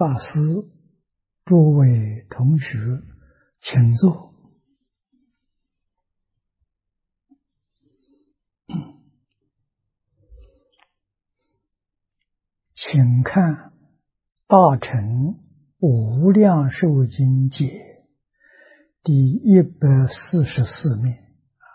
法师、诸位同学，请坐。请看《大乘无量寿经解》第144面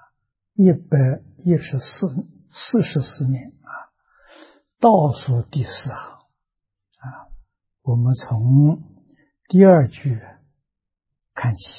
，144面倒数第4行我们从第2句看起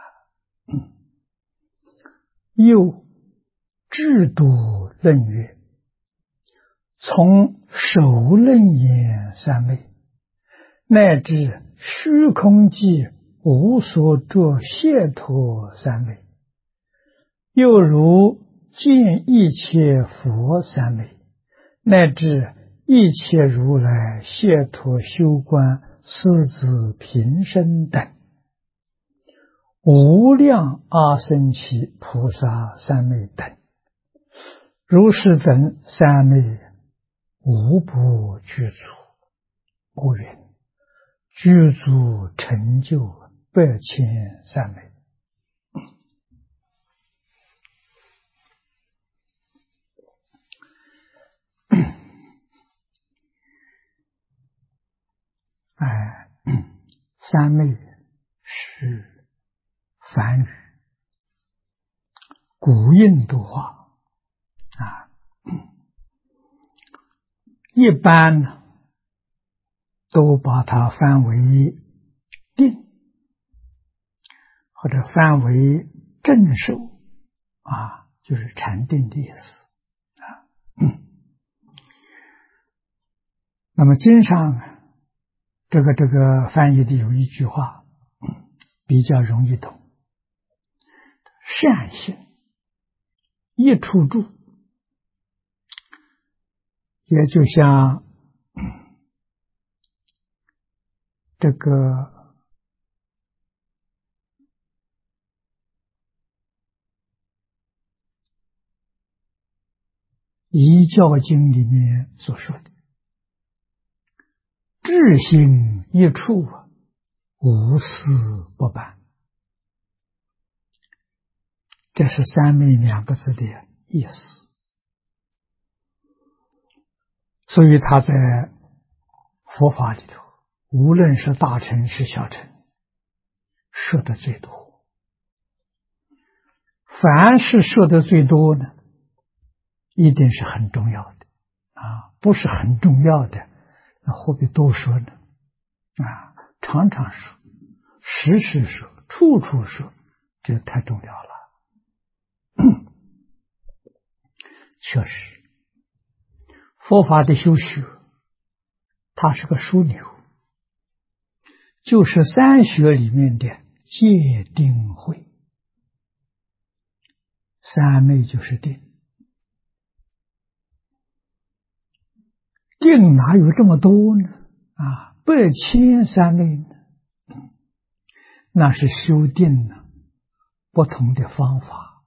又制度论曰：从首论言三昧，乃至虚空际无所着解脱三昧，又如见一切佛三昧，乃至一切如来解脱修观狮子平生等，无量阿僧祇菩萨三昧等，如是等三昧无不具足，故云具足成就100,000三昧。三昧是梵语，古印度话一般呢都把它翻为定，或者翻为正受就是禅定的意思那么经上这个翻译的有一句话比较容易懂：善行一处住，也就像这个遗教经里面所说的智行一处，无私不办，这是三昧2个字的意思。所以他在佛法里头，无论是大乘是小乘，说的最多。凡是说的最多呢，一定是很重要的不是很重要的那何必多说呢常常说，时时说，处处说，这太重要了确实佛法的修学它是个枢纽，就是三学里面的戒定慧。三昧就是定，定哪有这么多呢100,000三昧呢？那是修定不同的方法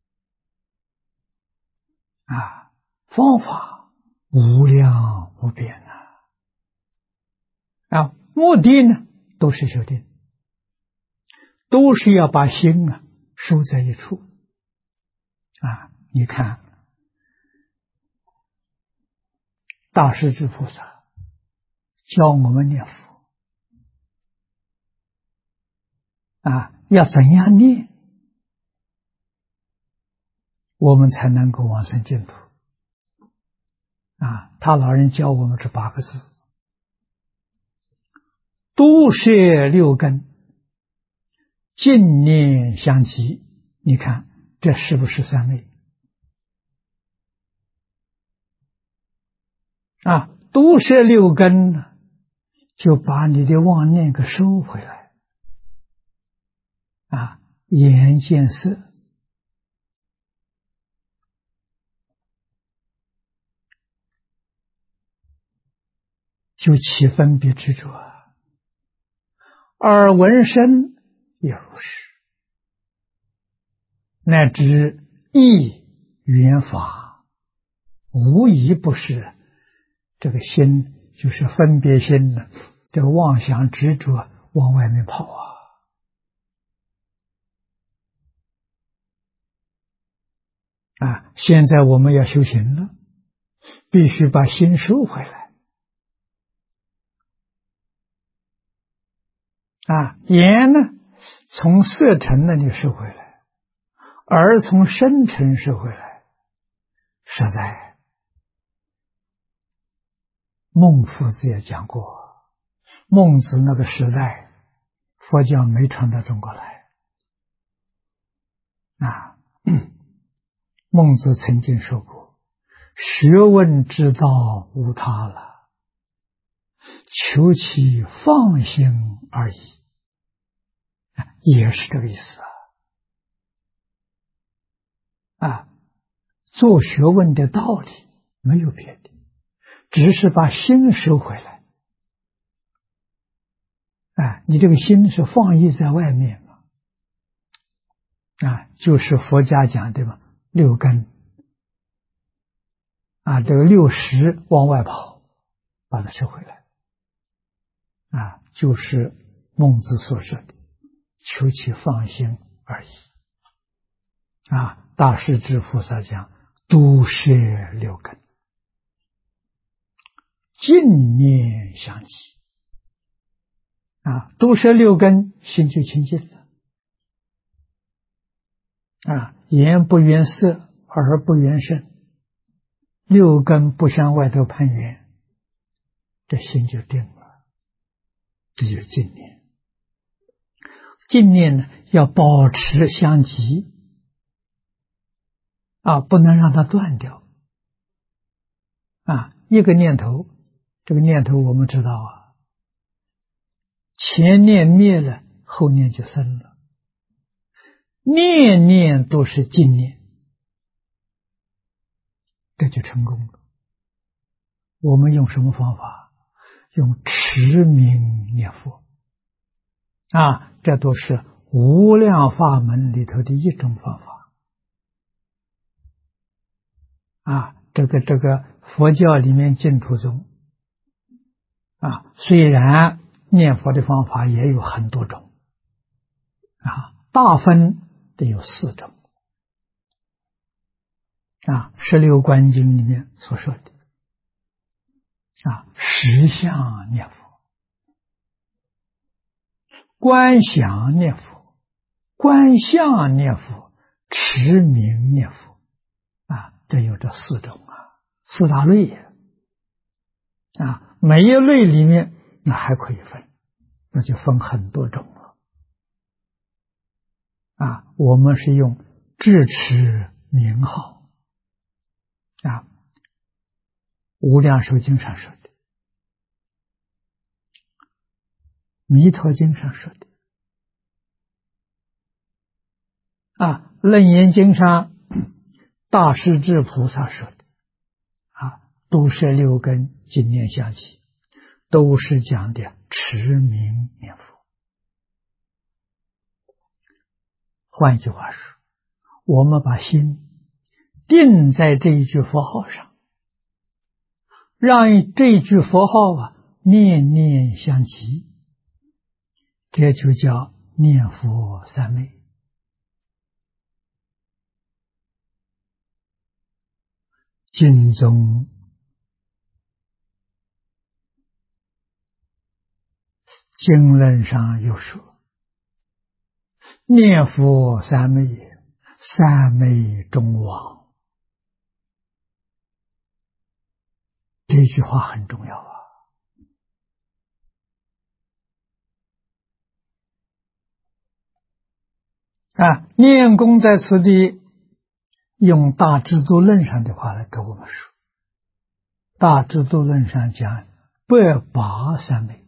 方法无量无边目的呢都是修定，都是要把心收在一处你看大势至菩萨教我们念佛要怎样念我们才能够往生净土他老人教我们这8个字：都摄6根，净念相继。你看这是不是三昧都摄6根呢，就把你的妄念给收回来眼见色就起分别执着耳闻声也如是，乃至意缘法无一不是这个心，就是分别心的这个妄想执着往外面跑现在我们要修行了，必须把心收回来眼呢从色尘那里收回来，耳从声尘收回来。实在孟夫子也讲过，孟子那个时代佛教没传到中国来孟子曾经说过，学问之道无他了，求其放心而已，也是这个意思做学问的道理没有别的，只是把心收回来你这个心是放逸在外面嘛就是佛家讲的嘛，六根这个六识往外跑，把它收回来就是孟子所说的求其放心而已大势至菩萨讲都摄六根，净念相继都摄六根，心就清净了眼不缘色，耳不缘声，六根不向外头攀缘，这心就定了，这就是净念。净念呢要保持相继不能让它断掉一个念头，这个念头我们知道前念灭了，后念就生了，念念都是净念，这就成功了。我们用什么方法？用持名念佛这都是无量法门里头的一种方法这个佛教里面净土宗虽然念佛的方法也有很多种大分得有4种16观经里面所说的实相念佛、观想念佛、观相念佛、持名念佛这有这4种4大类每一类里面那还可以分，那就分很多种了我们是用智持名号无量寿经上说的，弥陀经上说的楞严经上大势至菩萨说的都摄六根，净念相继，都是讲的持名念佛。换句话说，我们把心定在这一句佛号上，让这一句佛号念念相继，这就叫念佛三昧。经中经论上有说，念佛三昧，三昧中王。这句话很重要念功在此地用大智度论上的话来跟我们说，大智度论上讲108三昧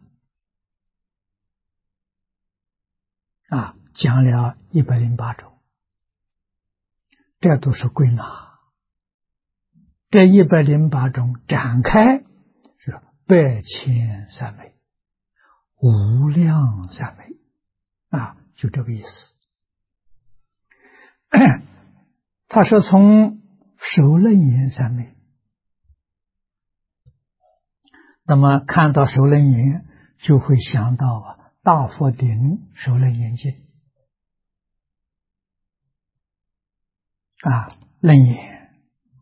讲了108种，这都是归纳，这108种展开是百千三昧、无量三昧就这个意思。他说从首楞严三昧，那么看到首楞严就会想到大佛顶首楞严经楞严，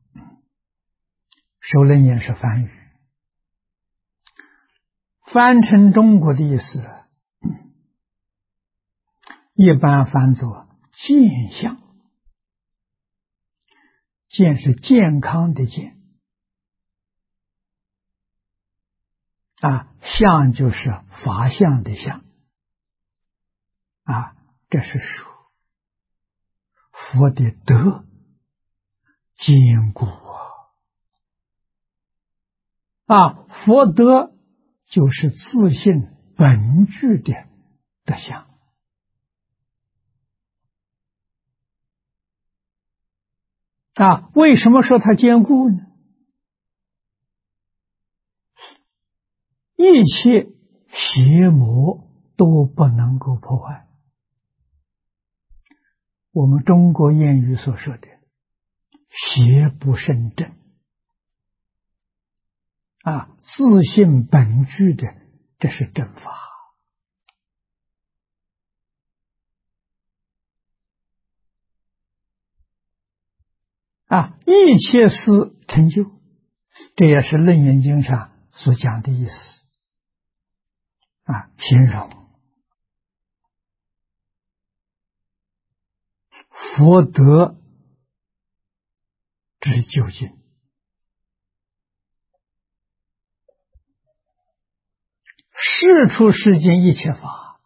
首楞严是梵语，翻成中国的意思，一般翻作健相，健是健康的健，相就是法相的相，这是说佛的德坚固佛德就是自性本具的德相为什么说它坚固呢？一切邪魔都不能够破坏。我们中国谚语所说的邪不胜正自性本具的，这是正法一切事成就，这也是楞严经上所讲的意思形容佛德之究竟。世出世间一切法，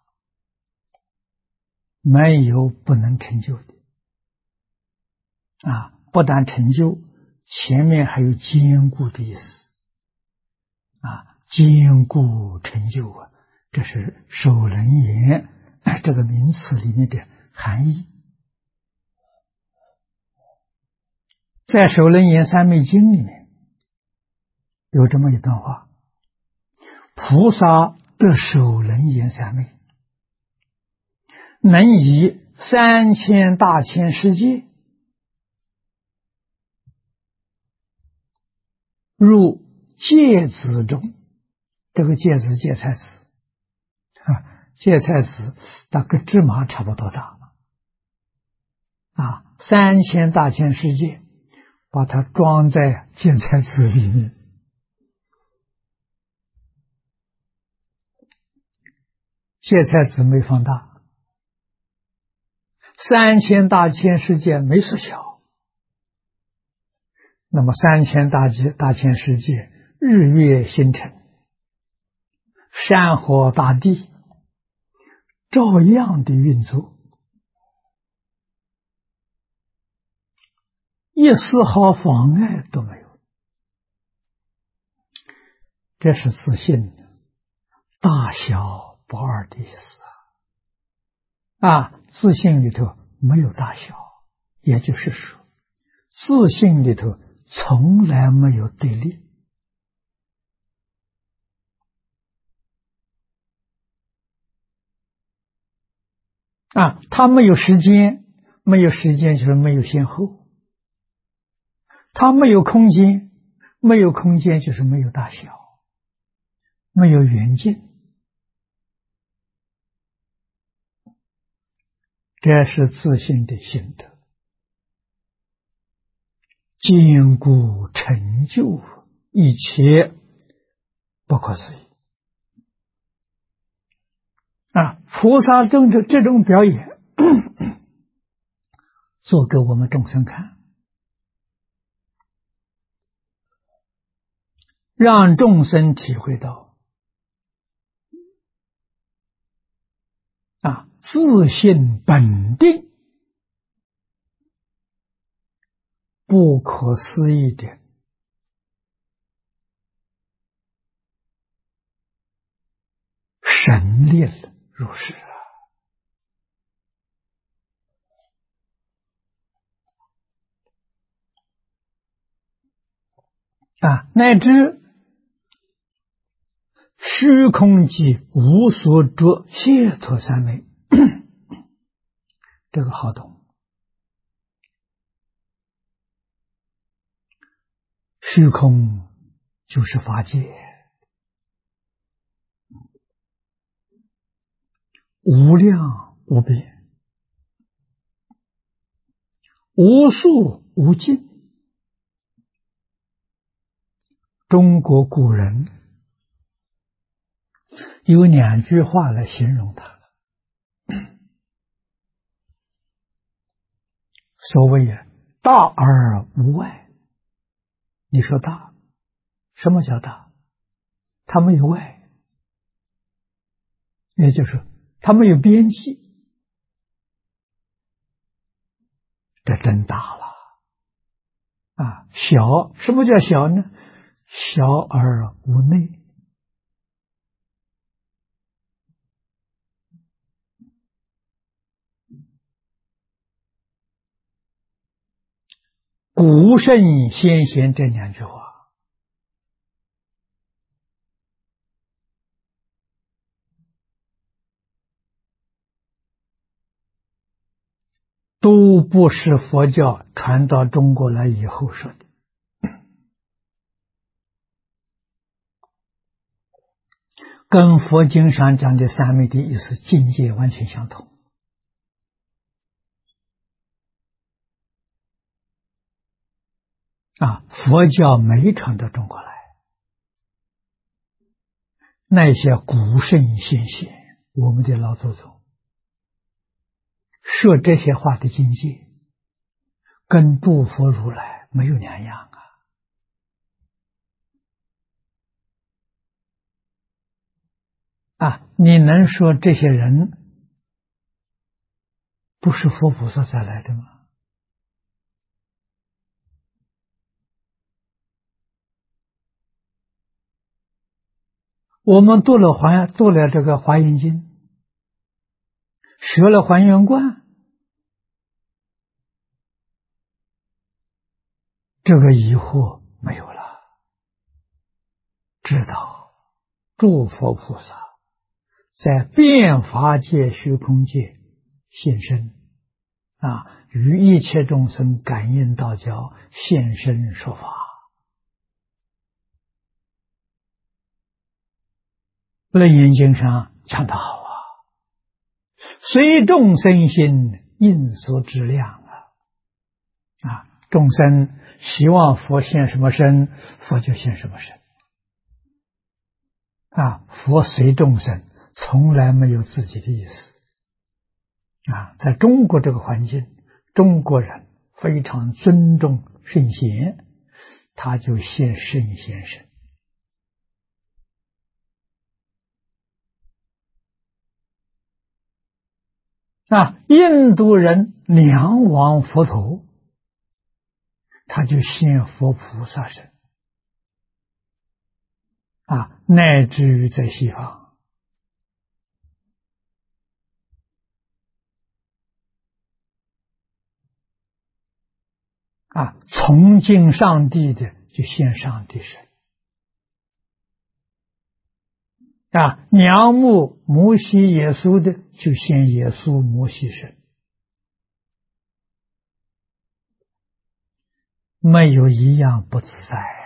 没有不能成就的不但成就，前面还有坚固的意思坚固成就这是首楞严这个名词里面的含义。在首楞严三昧经里面有这么一段话，菩萨得首楞严三昧，能以3000大千世界入芥子中，这个芥子芥菜子芥菜子大跟芝麻差不多大3000大千世界把它装在芥菜子里面，芥菜子没放大，3000大千世界没缩小，那么3000大千世界日月星辰山河大地照样的运作，一丝毫妨碍都没有，这是自性大小不二的意思自性里头没有大小，也就是说自性里头从来没有对立它没有时间，没有时间就是没有先后，它没有空间，没有空间就是没有大小，没有远近，这是自性的性德，坚固成就一切不可思议菩萨这种表演做给我们众生看，让众生体会到自性本定不可思议的神力如是乃至虚空即无所着解脱三昧这个好懂，虚空就是法界无量无边，无数无尽。中国古人有2句话来形容它，所谓大而无外。你说大，什么叫大？它没有外，也就是它没有边际，这真大了啊！小，什么叫小呢？小而无内。古圣先贤这2句话都不是佛教传到中国来以后说的，跟佛经上讲的三昧的意思境界完全相同。佛教没传到中国来，那些古圣先贤，我们的老祖宗说这些话的境界，跟诸佛如来没有两样你能说这些人不是佛菩萨再来的吗？我们读了这个华严经，学了还原观，这个疑惑没有了，知道诸佛菩萨在变法界、虚空界现身与一切众生感应道交，现身说法。楞严经上讲得好随众生心，应所知量众生希望佛现什么身，佛就现什么身佛随众生，从来没有自己的意思在中国这个环境，中国人非常尊重圣贤，他就现圣贤身印度人梁王佛陀，他就现佛菩萨身乃至于在西方崇敬上帝的就现上帝身仰慕摩西耶稣的就现耶稣摩西身，没有一样不自在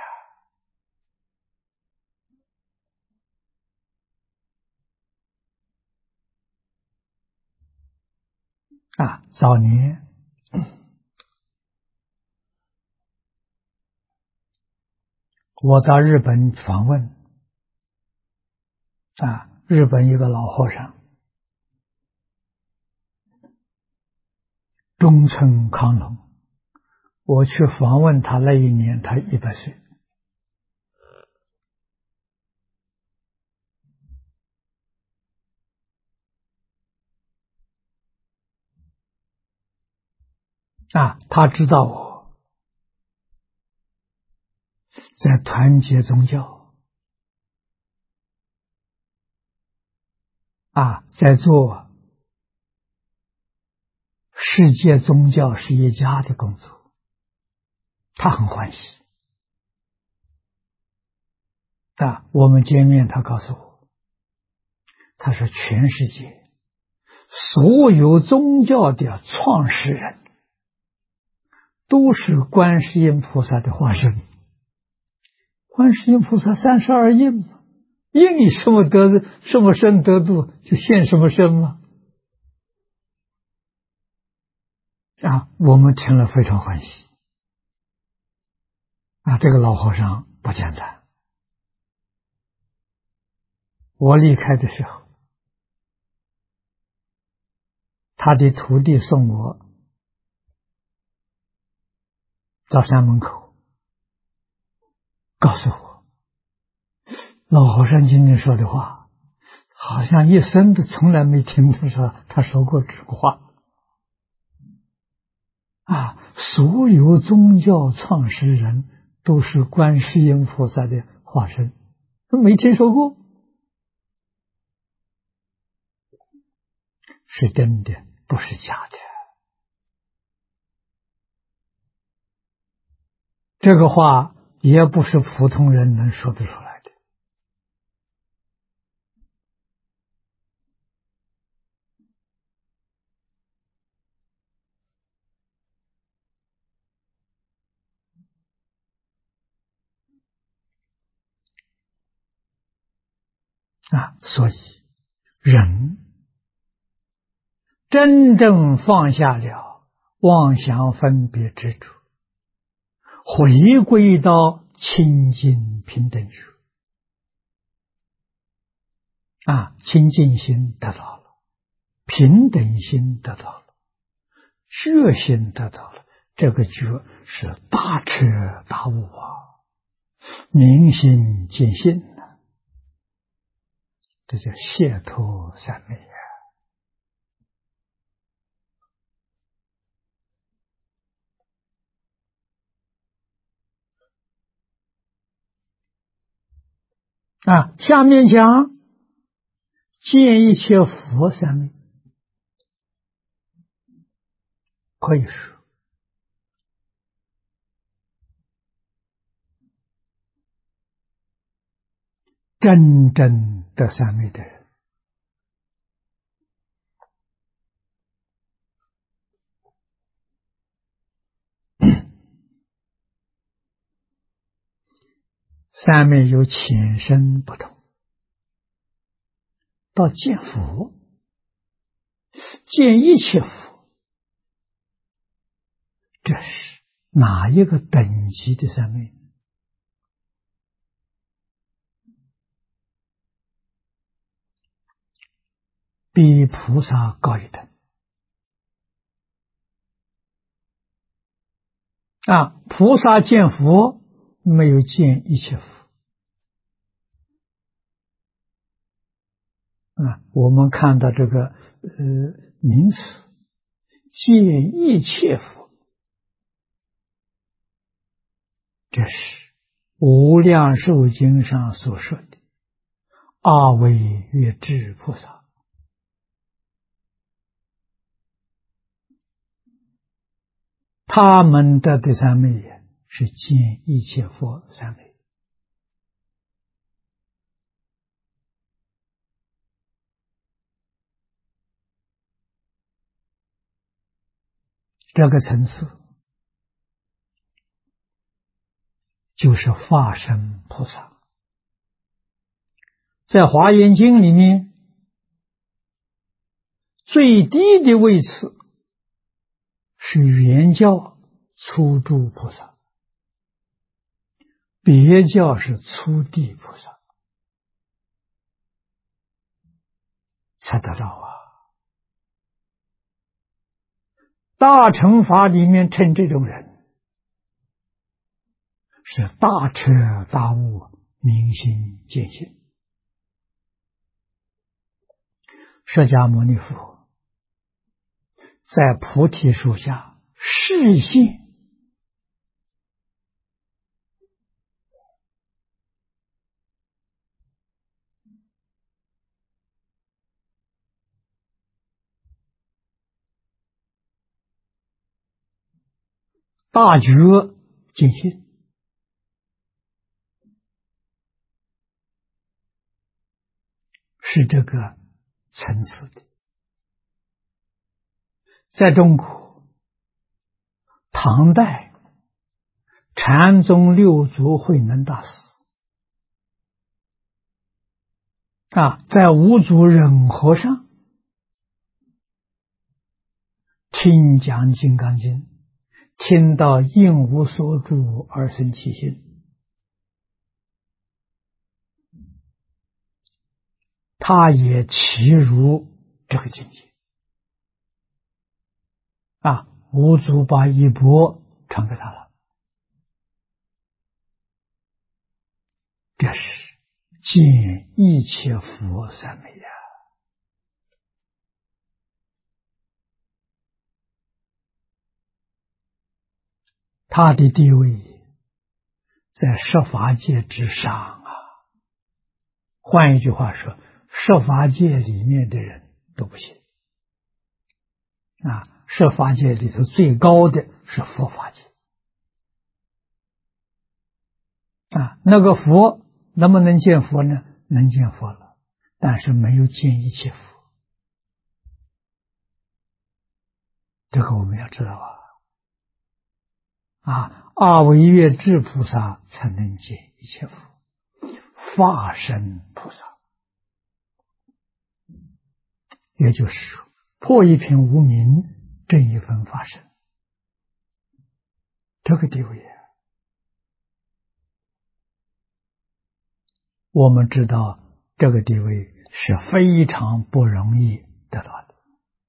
早年我到日本访问日本一个老和尚中村康隆，我去访问他那一年他100岁他知道我在团结宗教在做世界宗教事业家的工作，他很欢喜我们见面，他告诉我，他说全世界所有宗教的创始人都是观世音菩萨的化身。观世音菩萨32应嘛，应以什么身得度就现什么身嘛我们听了非常欢喜。这个老和尚不简单。我离开的时候，他的徒弟送我到山门口，告诉我，老和尚今天说的话，好像一生都从来没听他说过这个话。所有宗教创始人都是观世音菩萨的化身，没听说过。是真的，不是假的。这个话也不是普通人能说得出来的。所以人真正放下了妄想分别执着，回归到清净平等觉，清净心得到了，平等心得到了，觉心得到了。这个觉是大彻大悟明心见性这叫解脱三昧下面讲见一切佛三昧，可以说真正得三昧的人，三昧有浅深不同。到见佛，见一切佛，这是哪一个等级的三昧？比菩萨高一等。菩萨见佛没有见一切佛。我们看到这个名词见一切佛，这是无量寿经上所说的阿惟越致菩萨。他们的三昧是见一切佛三昧。这个层次就是化身菩萨。在华严经里面，最低的位次是原教初住菩萨，别教是初地菩萨才得到大乘法里面称这种人是大彻大悟明心见性。释迦牟尼佛在菩提树下示现大觉见性，是这个层次的。在中国唐代禅宗六祖慧能大师在五祖忍和尚提听讲《金刚经》，听到应无所住而生其心，他也契入这个境界啊！五祖把衣钵传给他了，这是见一切佛三昧呀！他的地位在十法界之上啊！换一句话说，十法界里面的人都不行啊！十法界里头最高的是佛法界啊！那个佛能不能见佛呢？能见佛了，但是没有见一切佛，这个我们要知道啊！阿惟越致菩萨才能见一切佛，法身菩萨，也就是说，破一品无明，证一分法身，这个地位我们知道，这个地位是非常不容易得到的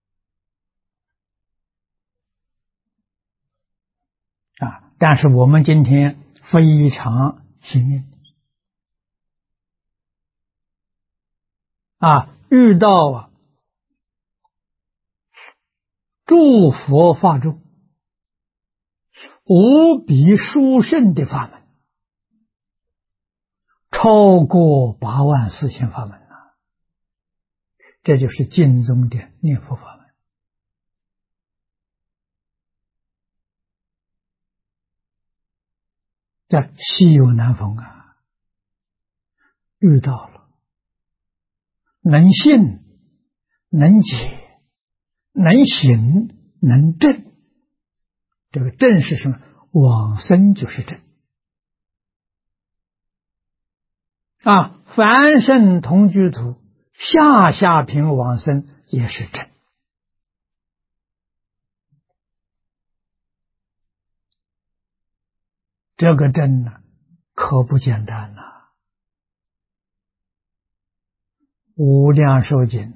啊！但是我们今天非常幸运啊，遇到诸佛法中无比殊胜的法门，超过84000法门了，这就是经中的念佛法门。这稀有难逢啊！遇到了，能信，能解，能行，能证。这个证是什么？往生就是证啊！凡圣同居土，下下品往生也是证。这个证呢，可不简单呐！无量寿经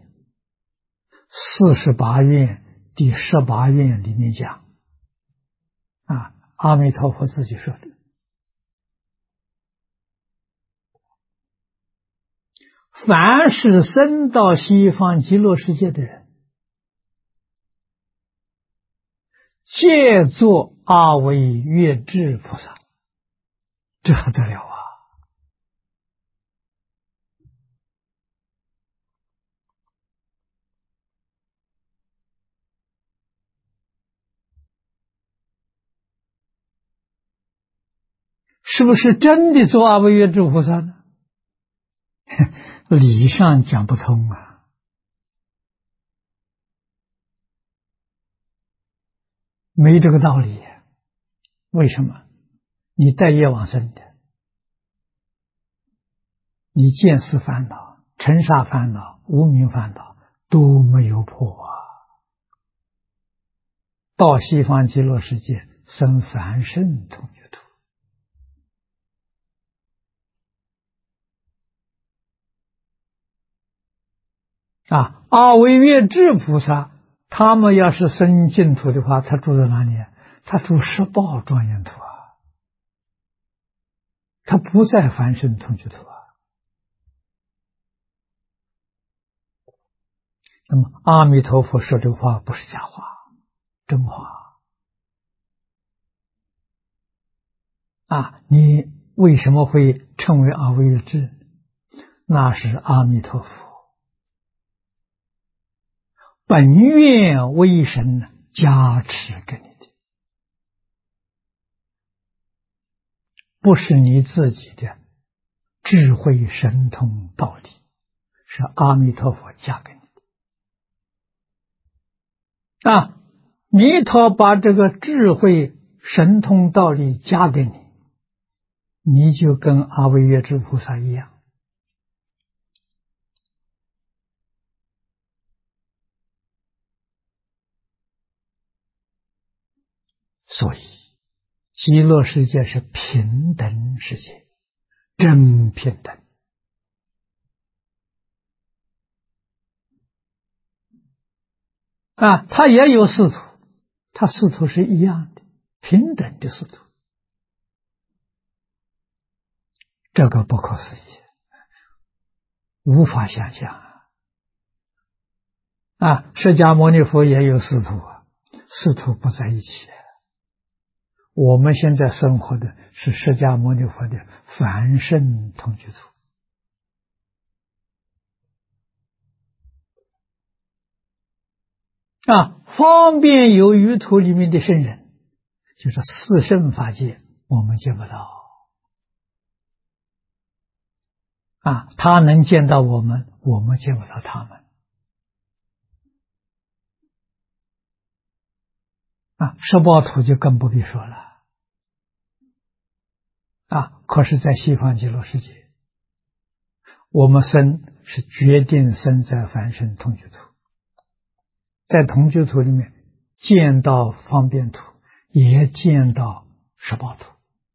48愿第18愿里面讲啊，阿弥陀佛自己说的，凡是生到西方极乐世界的人，皆作阿惟越致菩萨，这还得了啊！是不是真的做阿惟越致菩萨呢？理上讲不通啊！没这个道理。为什么？你带业往生的，你见思烦恼、尘沙烦恼、无明烦恼都没有破啊！到西方极乐世界生凡圣同居土啊！阿惟越致菩萨，他们要是生净土的话，他住在哪里？他住十报庄严土啊！他不在凡圣同居土啊！那么阿弥陀佛说这话不是假话，真话啊！你为什么会称为阿惟越致？那是阿弥陀佛本愿威神加持给你的，不是你自己的智慧神通道理，是阿弥陀佛加给你的啊！弥陀把这个智慧神通道理加给你，你就跟阿惟越致菩萨一样。 所以极乐世界是平等世界，真平等。他也有四土，他四土是一样的，平等的四土，这个不可思议，无法想象释迦牟尼佛也有四土四土不在一起。我们现在生活的是释迦牟尼佛的凡圣同居土。方便有余土里面的圣人，就是四圣法界，我们见不到他能见到我们，我们见不到他们十报土就更不必说了可是在西方极乐世界，我们生是决定生在凡圣同居土，在同居土里面见到方便土，也见到十报土。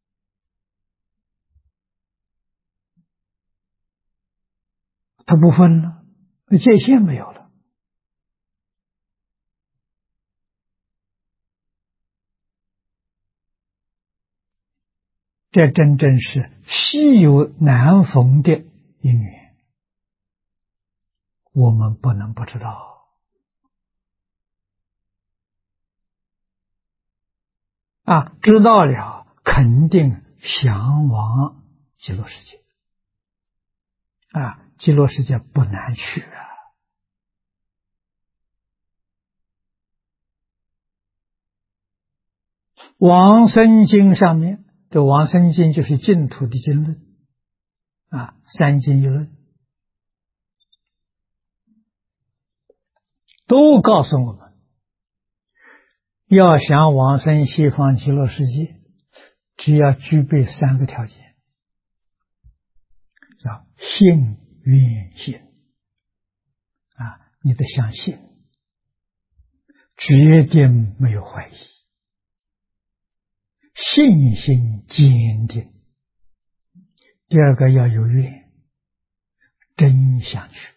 它不分了，界限没有了。这真正是稀有难逢的因缘，我们不能不知道知道了肯定向往极乐世界极乐世界不难去往生经上面，这往生经就是净土的经论三经一论都告诉我们，要想往生西方极乐世界，只要具备三个条件，叫信愿行你得相信，决定没有怀疑，信心坚定。第二个要有愿，真想去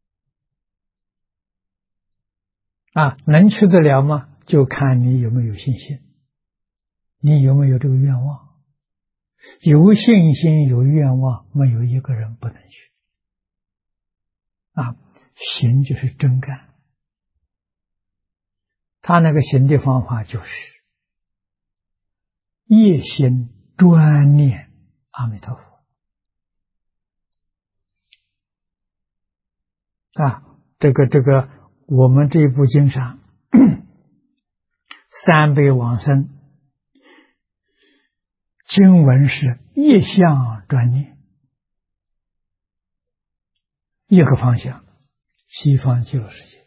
能去得了吗？就看你有没有信心，你有没有这个愿望。有信心有愿望，没有一个人不能去行就是真干。他那个行的方法就是夜心专念阿弥陀佛这个我们这部经上三辈往生经文是夜相专念，一个方向，西方极乐世界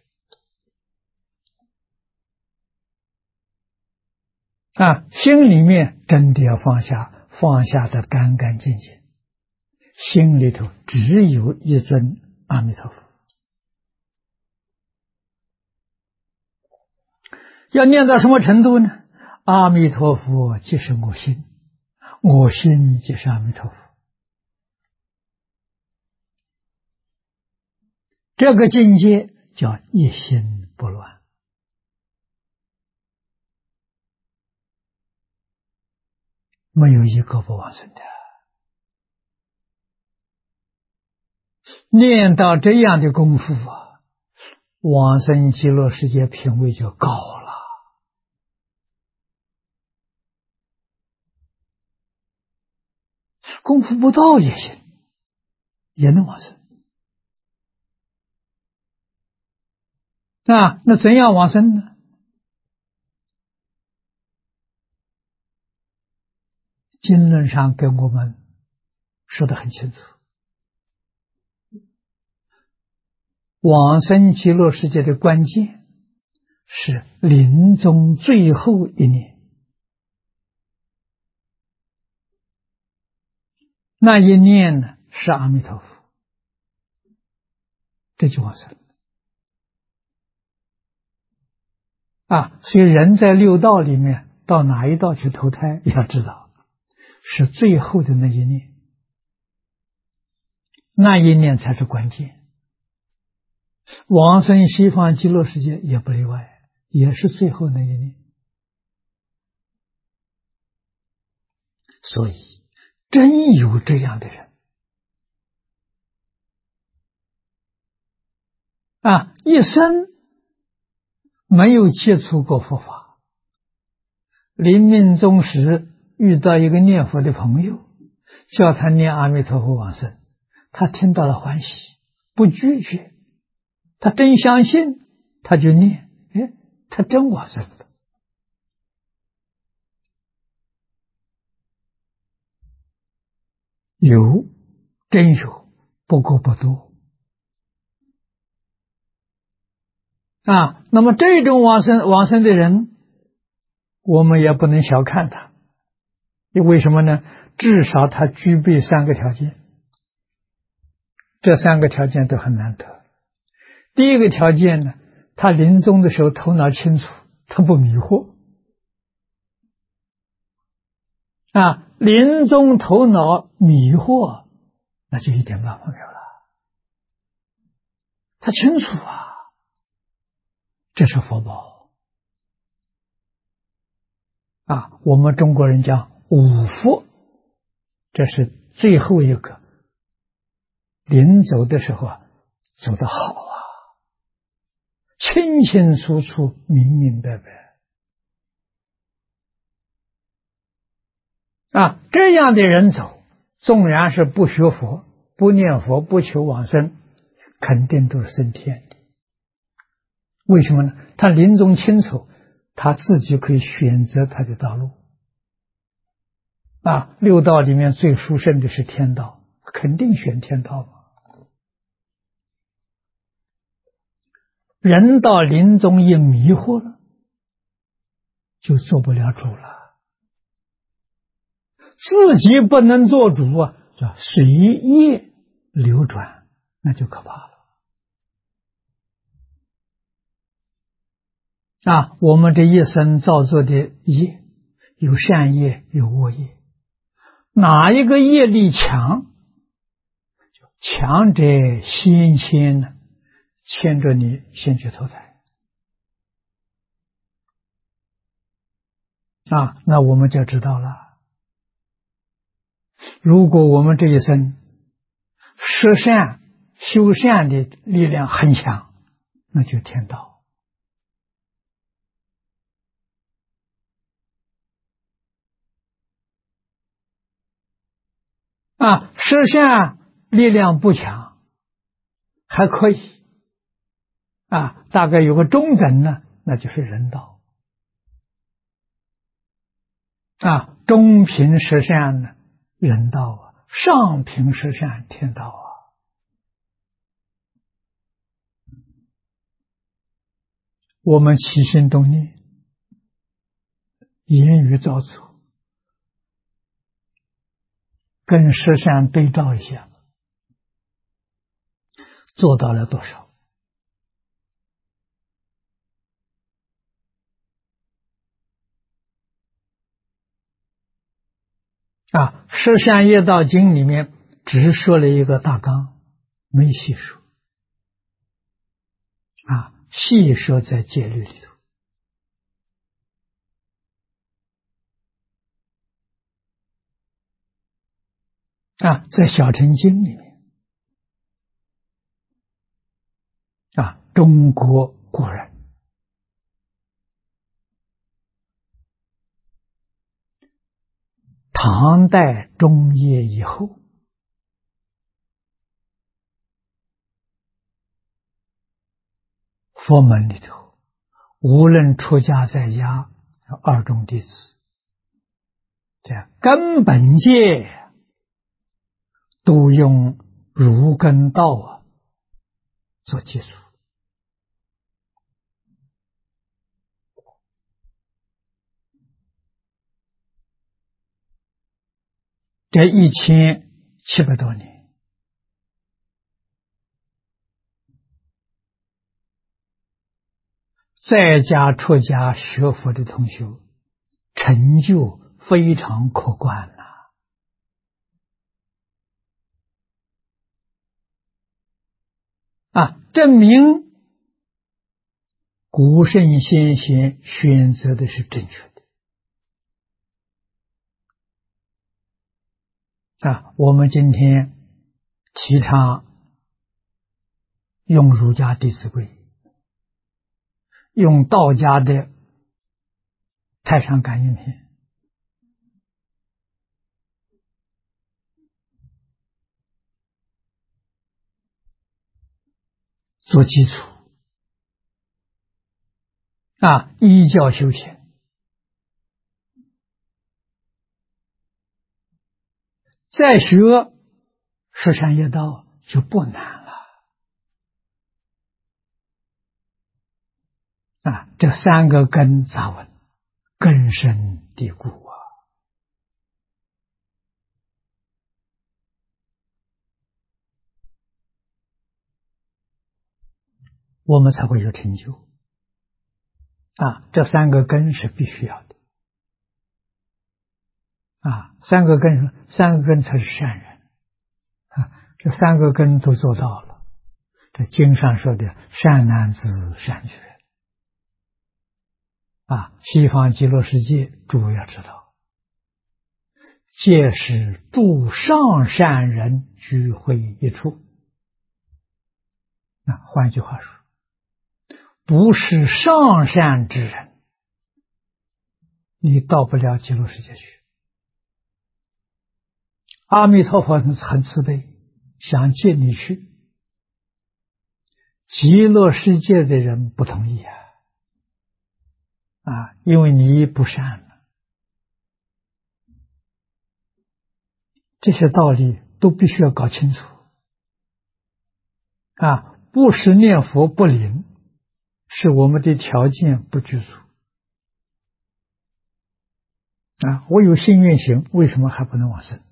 心里面真的要放下，放下的干干净净，心里头只有一尊阿弥陀佛。要念到什么程度呢？阿弥陀佛即是我心，我心即是阿弥陀佛。这个境界叫一心不乱。没有一个不往生的。念到这样的功夫往生极乐世界品位就高了。功夫不到也行，也能往生。那怎样往生呢？经论上跟我们说得很清楚，往生极乐世界的关键是临终最后一念，那一念呢是阿弥陀佛，这就往生所以人在六道里面到哪一道去投胎，要知道是最后的那一念，那一念才是关键。往生西方极乐世界也不例外，也是最后那一念。所以真有这样的人一生没有接触过佛法，临命终时遇到一个念佛的朋友，叫他念阿弥陀佛往生，他听到了欢喜，不拒绝，他真相信，他就念，他真往生了。有，真有，不过不多那么这种往生的人，我们也不能小看他，为什么呢？至少他具备3个条件，这3个条件都很难得。第一个条件呢，他临终的时候头脑清楚，他不迷惑临终头脑迷惑，那就一点办法没有了。他清楚这是福报我们中国人讲五福，这是最后一个，临走的时候走得好清清楚楚，明明白白这样的人走，纵然是不学佛、不念佛、不求往生，肯定都是升天的。为什么呢？他临终清楚，他自己可以选择他的道路六道里面最殊胜的是天道，肯定选天道嘛。人到临终一迷惑了，就做不了主了，自己不能做主叫随业流转，那就可怕了我们这一生造作的业，有善业有恶业，哪一个业力强，强者先牵呢，牵着你先去投胎那我们就知道了，如果我们这一生设善修善的力量很强，那就天道设善力量不强还可以大概有个中等呢，那就是人道中平设善呢，人道上平设善，天道我们起心动念，言语造作，跟设善对照一下，做到了多少设善业道经里面只说了一个大纲，没细说细说在戒律里头在小乘经里面中国古人唐代中叶以后，佛门里头无论出家在家二众弟子，这样根本戒都用儒根道做基础这1700多年，在家出家学佛的同学成就非常可观证明古圣先贤选择的是正确的我们今天提倡用儒家《弟子规》，用道家的《太上感应篇》做基础依教修行，再学十善业道就不难了这三个根咋稳？根深蒂固我们才会有成就这三个根是必须要的三个根才是善人这三个根都做到了。这经上说的善男子善觉西方极乐世界诸位要知道，皆是诸上善人聚会一处。换句话说，不是上善之人，你到不了极乐世界去。阿弥陀佛很慈悲，想接你去，极乐世界的人不同意因为你不善了。这些道理都必须要搞清楚不是念佛不灵，是我们的条件不具足我有信愿行，为什么还不能往生？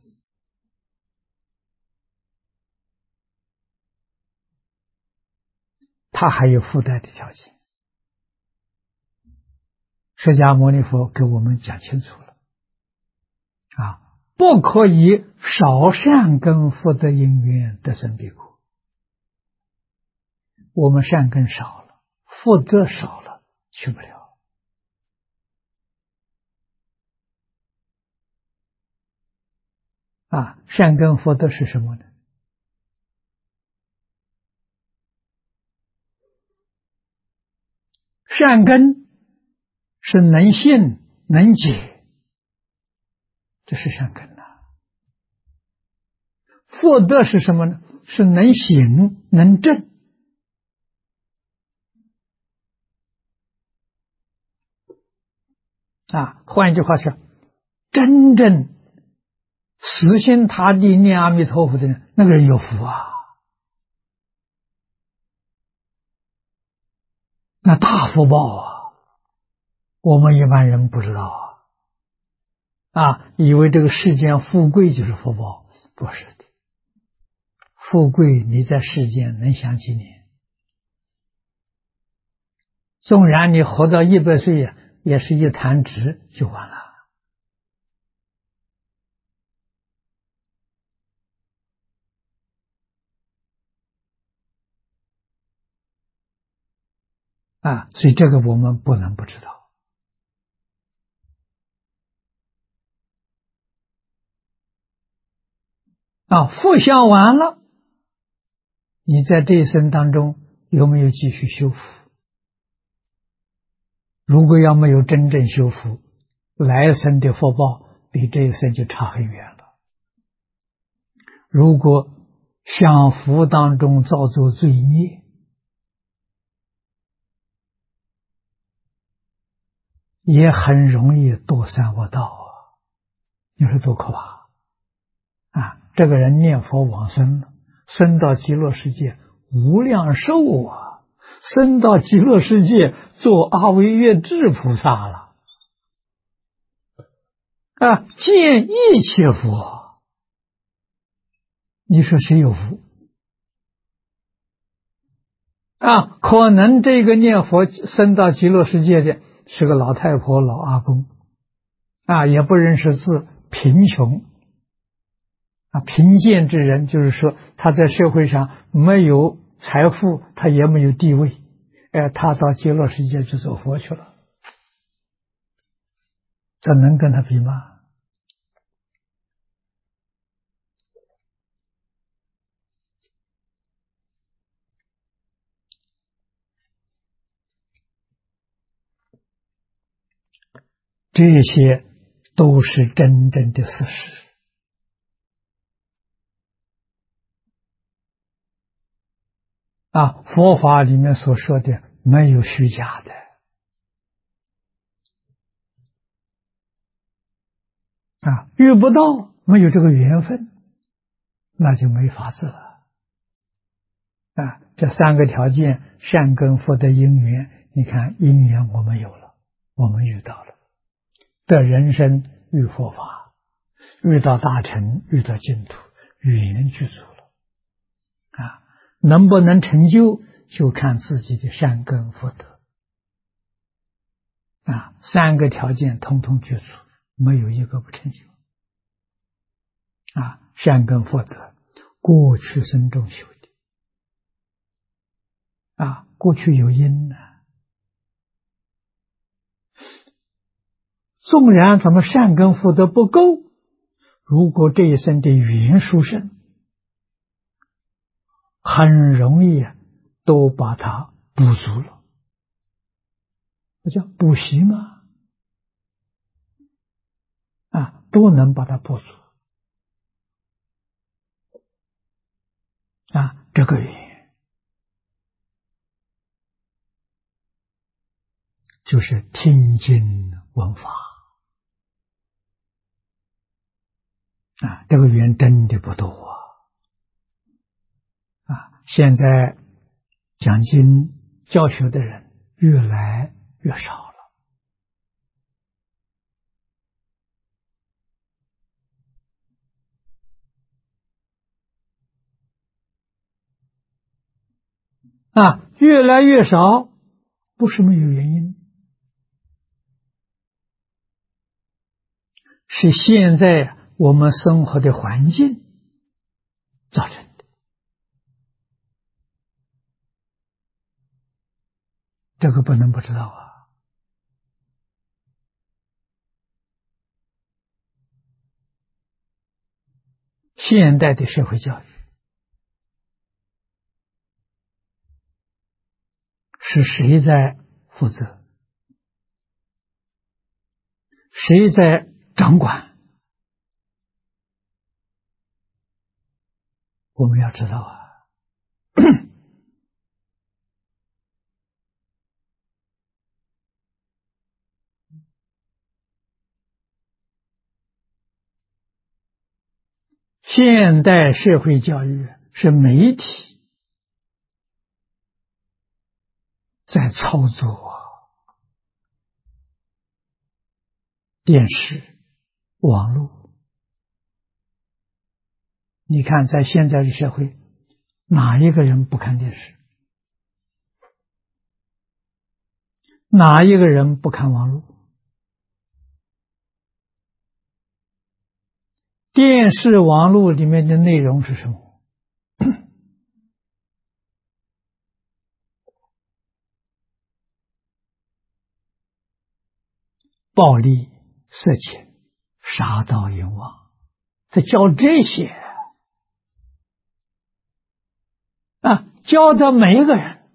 他还有附带的条件。释迦牟尼佛给我们讲清楚了不可以少善根福德因缘得生彼国。我们善根少了，福德少了，去不了善根福德是什么呢？善根是能信能解，这是善根福德是什么呢？是能行能正换句话说，真正死心塌地念阿弥陀佛的人，那个人有福那大福报我们一般人不知道以为这个世间富贵就是福报，不是的。富贵你在世间能享几年？纵然你活到100岁也是一弹指就完了所以这个我们不能不知道福享完了，你在这一生当中有没有继续修福？如果要没有真正修福，来生的福报比这一生就差很远了。如果享福当中造作罪孽，也很容易堕三恶道你说多可怕这个人念佛往生了，升到极乐世界无量寿升到极乐世界做阿惟越致菩萨了见一切佛。你说谁有福可能这个念佛升到极乐世界的是个老太婆老阿公也不认识字，贫穷贫贱之人，就是说他在社会上没有财富，他也没有地位，他到极乐世界去做佛去了，怎能跟他比吗？这些都是真正的事实佛法里面所说的没有虚假的遇不到，没有这个缘分，那就没法子了这三个条件，善根福德因缘，你看因缘我们有了，我们遇到了，得人生遇佛法，遇到大乘，遇到净土，缘具足了能不能成就，就看自己的善根福德三个条件通通具足，没有一个不成就善根福德，过去生中修的过去有因纵然咱们善根福德不够，如果这一生的缘殊胜，很容易都把它补足了，这叫补习嘛都能把它补足这个缘就是听经闻法这个缘真的不多现在讲经教学的人越来越少了越来越少，不是没有原因，是现在我们生活的环境造成的，这个不能不知道现代的社会教育是谁在负责？谁在掌管？我们要知道现代社会教育是媒体在操作电视、网络。你看，在现在的社会，哪一个人不看电视？哪一个人不看网络？电视、网络里面的内容是什么？暴力、色情、杀盗淫妄，他教这些教的每一个人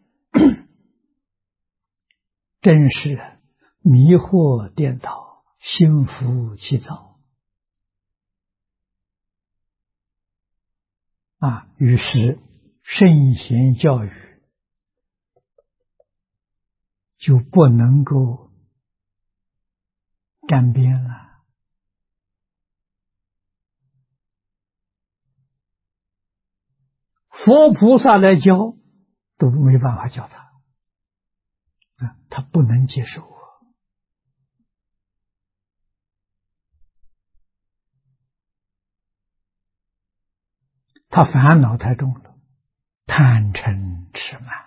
真是迷惑颠倒，心浮气躁于是圣贤教育就不能够沾边了。佛菩萨来教都没办法教他他不能接受他烦恼太重了，贪嗔痴慢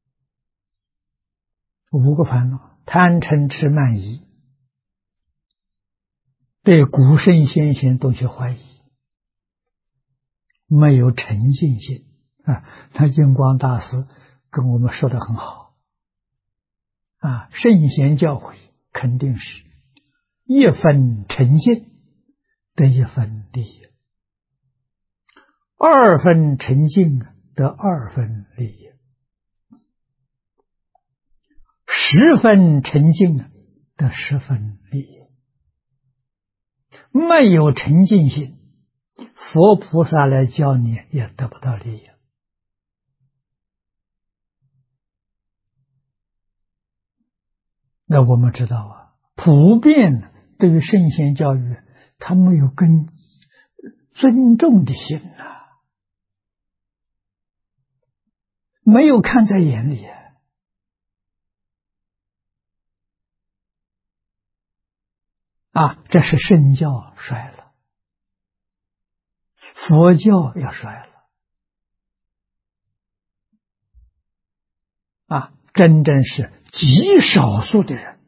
5个烦恼，贪嗔痴慢疑对古圣先贤都去怀疑，没有沉静心啊。他印光大师跟我们说的很好啊，圣贤教诲肯定是一分沉静得一分利益，二分沉静得二分利益，十分沉静得十分利益。没有沉静心，佛菩萨来教你也得不到利益。那我们知道啊，普遍对于圣贤教育，他没有跟尊重的心啊，没有看在眼里啊，这是圣教衰了，佛教也衰了啊，真正是极少数的人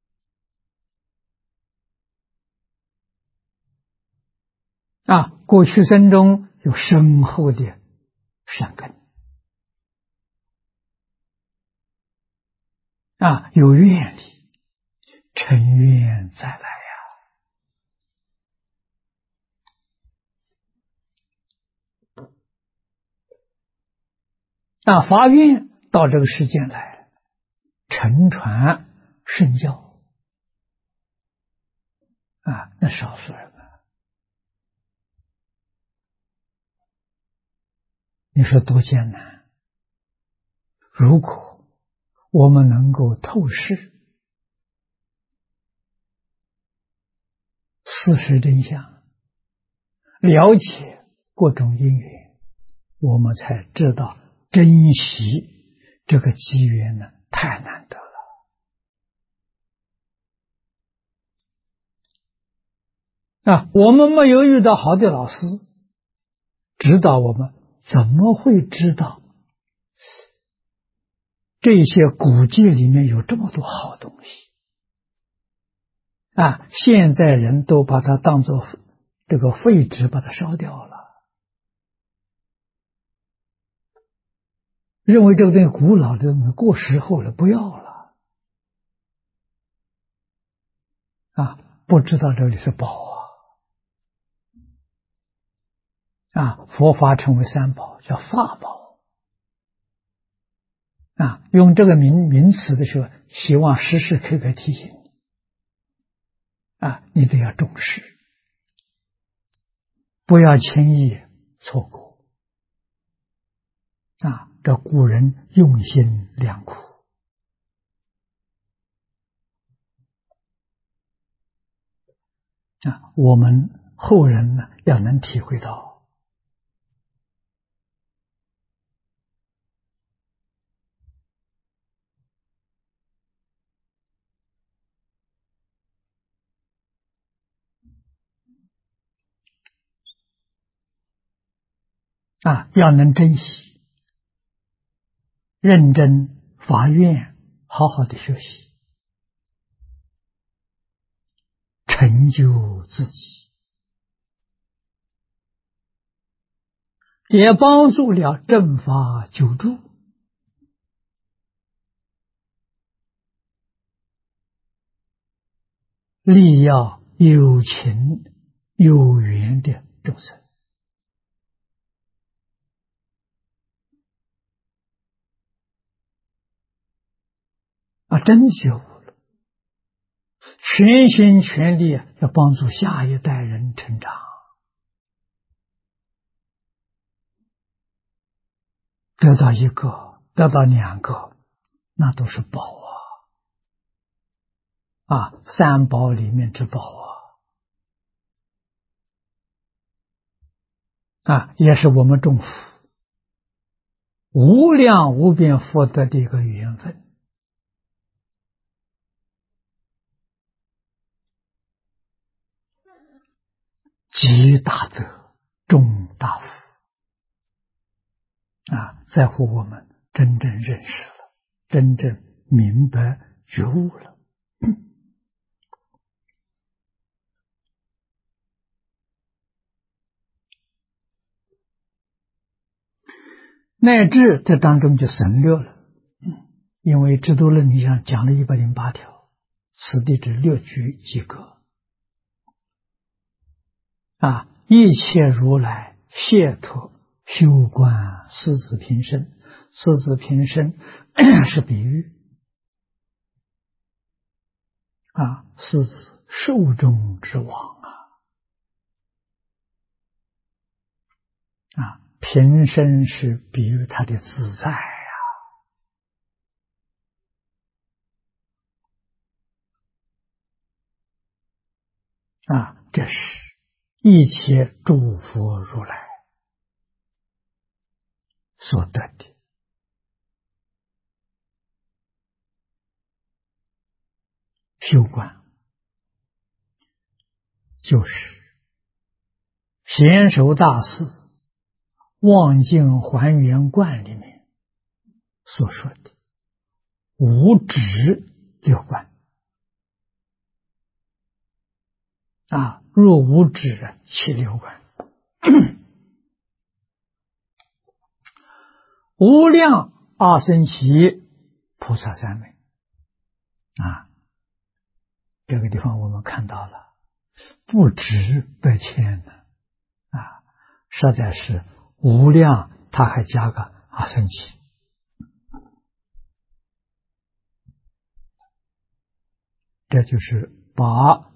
啊，过去生中有深厚的善根啊，有愿力，成愿再来啊，发愿到这个世间来，承传圣教啊，那少数人啊，你说多艰难？如果我们能够透视事实真相，了解各种因缘，我们才知道珍惜这个机缘呢，太难得了啊！我们没有遇到好的老师指导我们，怎么会知道这些古籍里面有这么多好东西啊？现在人都把它当作这个废纸，把它烧掉了，认为这个东西古老的东西过时候了，不要了啊！不知道这里是宝啊！佛法称为三宝，叫法宝啊。用这个名词的时候，希望时时刻刻提醒你啊，你得要重视，不要轻易错过啊。这古人用心良苦啊，我们后人呢要能体会到啊，要能珍惜，认真发愿，好好的学习，成就自己，也帮助了正法久住。利要有情有缘的众生啊，真觉悟了，全心全力要帮助下一代人成长，得到一个，得到两个，那都是宝啊！三宝里面之宝啊，也是我们种福无量无边福德的一个缘分。积大德，种大福啊！在乎我们真正认识了，真正明白觉悟了。 乃至这当中就省略了，因为制度论理上讲了108条，此地只略举几个。一切如来解脱修观四子平生，四子平生是比喻四子寿终之王平生是比喻他的自在这是一切诸佛如来所得的修观，就是贤首大师望境还原观里面所说的无止六观若无止其六观无量阿僧祇菩萨三昧这个地方我们看到了不止百千的实在是无量，他还加个阿僧祇这就是把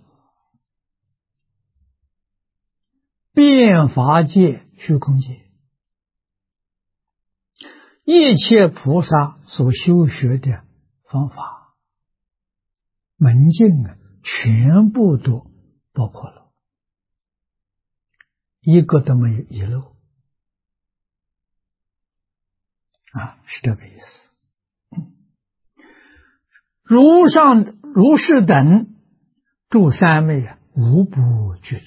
变法界虚空界一切菩萨所修学的方法门径全部都包括了，一个都没有遗漏是这个意思。如是等诸三昧无不具足，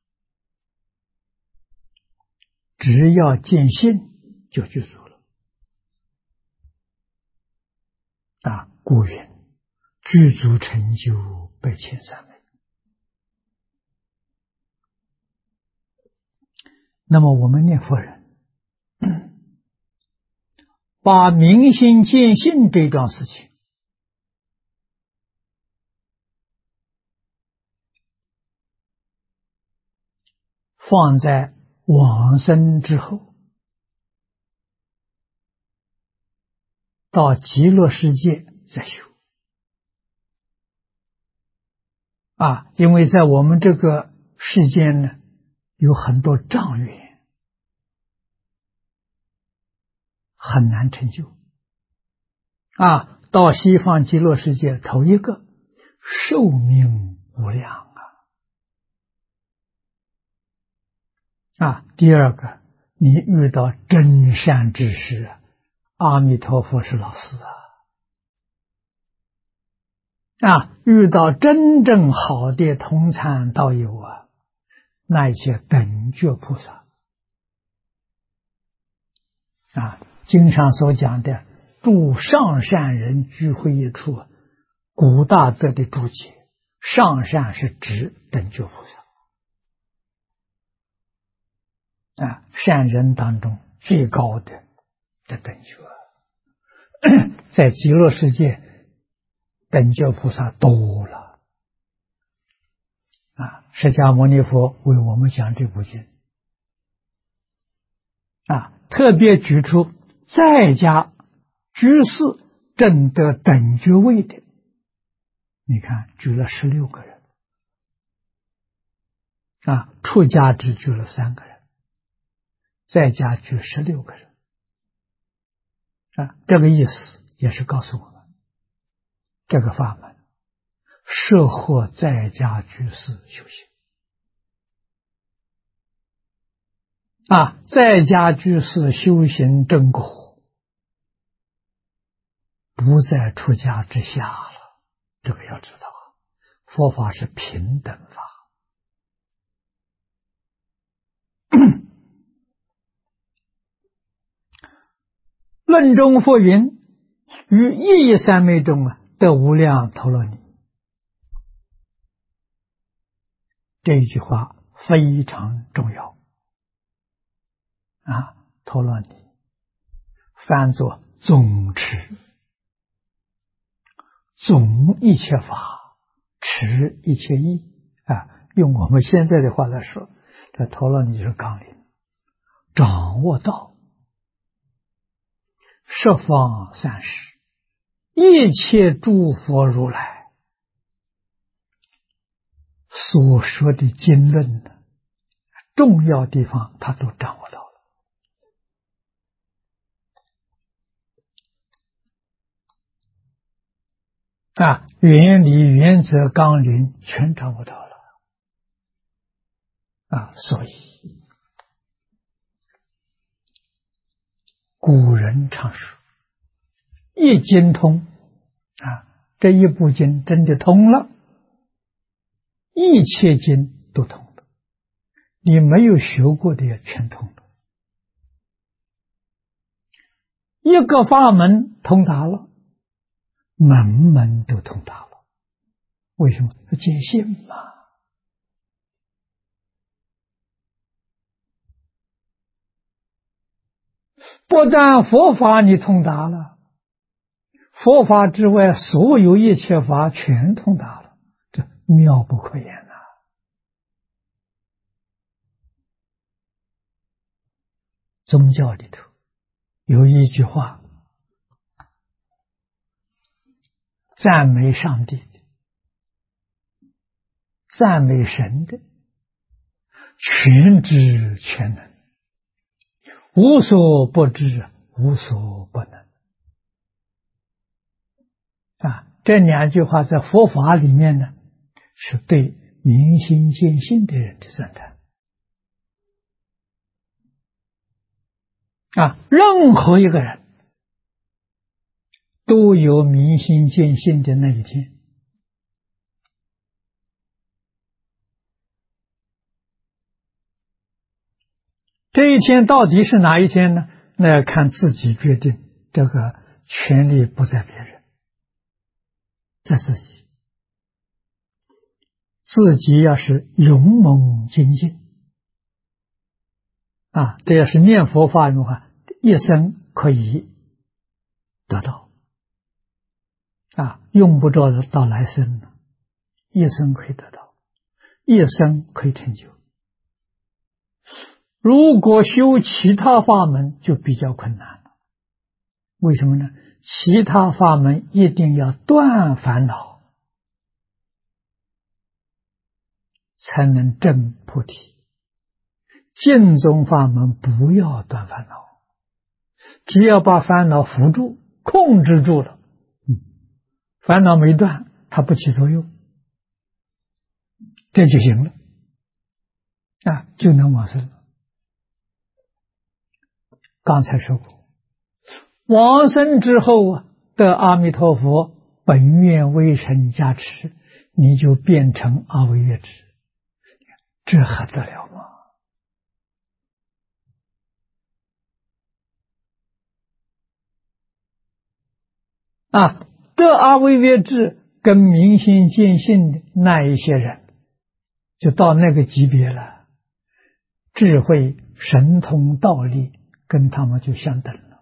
只要见性就具足了故云具足成就百千三昧。那么我们念佛人把明心见性这桩事情放在往生之后，到极乐世界再修因为在我们这个世间呢，有很多障缘，很难成就到西方极乐世界，头一个寿命无量第二个你遇到真善知识，阿弥陀佛是老师遇到真正好的同参道友那一些等觉菩萨经上所讲的诸上善人聚会一处，古大德的注解，上善是指等觉菩萨善人当中最高的等觉在极乐世界等觉菩萨多了释迦牟尼佛为我们讲这部经特别举出在家居士证得等觉位的，你看举了16个人出家只举了3个人，在家举16个人这个意思也是告诉我们这个法门适合在家居士修行在家居士修行正果不在出家之下了，这个要知道佛法是平等法论中佛云于意义三昧中得无量陀罗尼，这一句话非常重要陀罗尼翻作总持，总一切法，持一切义啊。用我们现在的话来说，这陀罗尼就是纲领，掌握到十方三世一切诸佛如来所说的经论的重要地方，他都掌握到了啊，原理、原则、纲领全掌握到了啊，所以古人常说一经通啊，这一部经真的通了，一切经都通了，你没有学过的也全通了，一个法门通达了，门门都通达了。为什么？见性嘛。不但佛法你通达了，佛法之外所有一切法全通达了，这妙不可言啊！宗教里头有一句话，赞美上帝的，赞美神的，全知全能，无所不知，无所不能啊！这两句话在佛法里面呢，是对明心见性的人的赞叹啊！任何一个人都有明心见性的那一天。这一天到底是哪一天呢？那要看自己决定，这个权利不在别人，在自己。自己要是勇猛精进啊，这要是念佛法的话，一生可以得到啊，用不着到来生了，一生可以得到，一生可以成就。如果修其他法门就比较困难了，为什么呢？其他法门一定要断烦恼，才能证菩提。净宗法门不要断烦恼，只要把烦恼扶住、控制住了，烦恼没断，它不起作用，这就行了啊，就能往生了。刚才说过，往生之后啊，得阿弥陀佛本愿威神加持，你就变成阿惟越致，这还得了吗？啊，得阿惟越致跟明心见性的那一些人，就到那个级别了，智慧、神通、道力跟他们就相等了。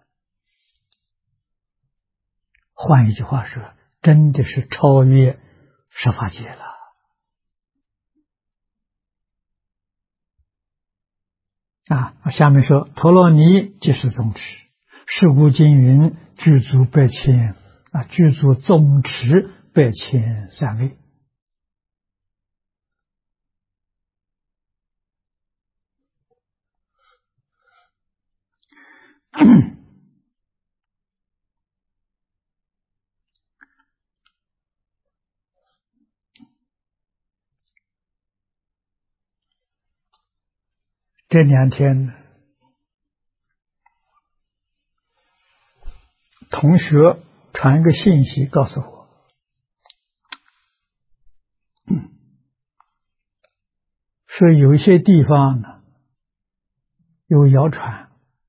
换一句话说，真的是超越十法界了。啊，下面说陀罗尼即是总持，是故经云具足百千啊，具足总持百千三位。这两天同学传个信息告诉我，说有一些地方呢有谣传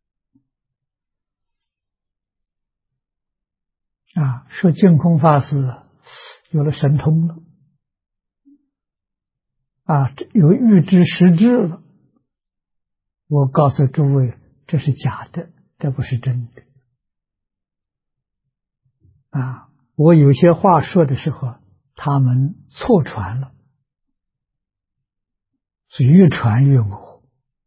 啊，说净空法师有了神通了啊，有预知实质了。我告诉诸位，这是假的，这不是真的我有些话说的时候，他们错传了，是越传越误。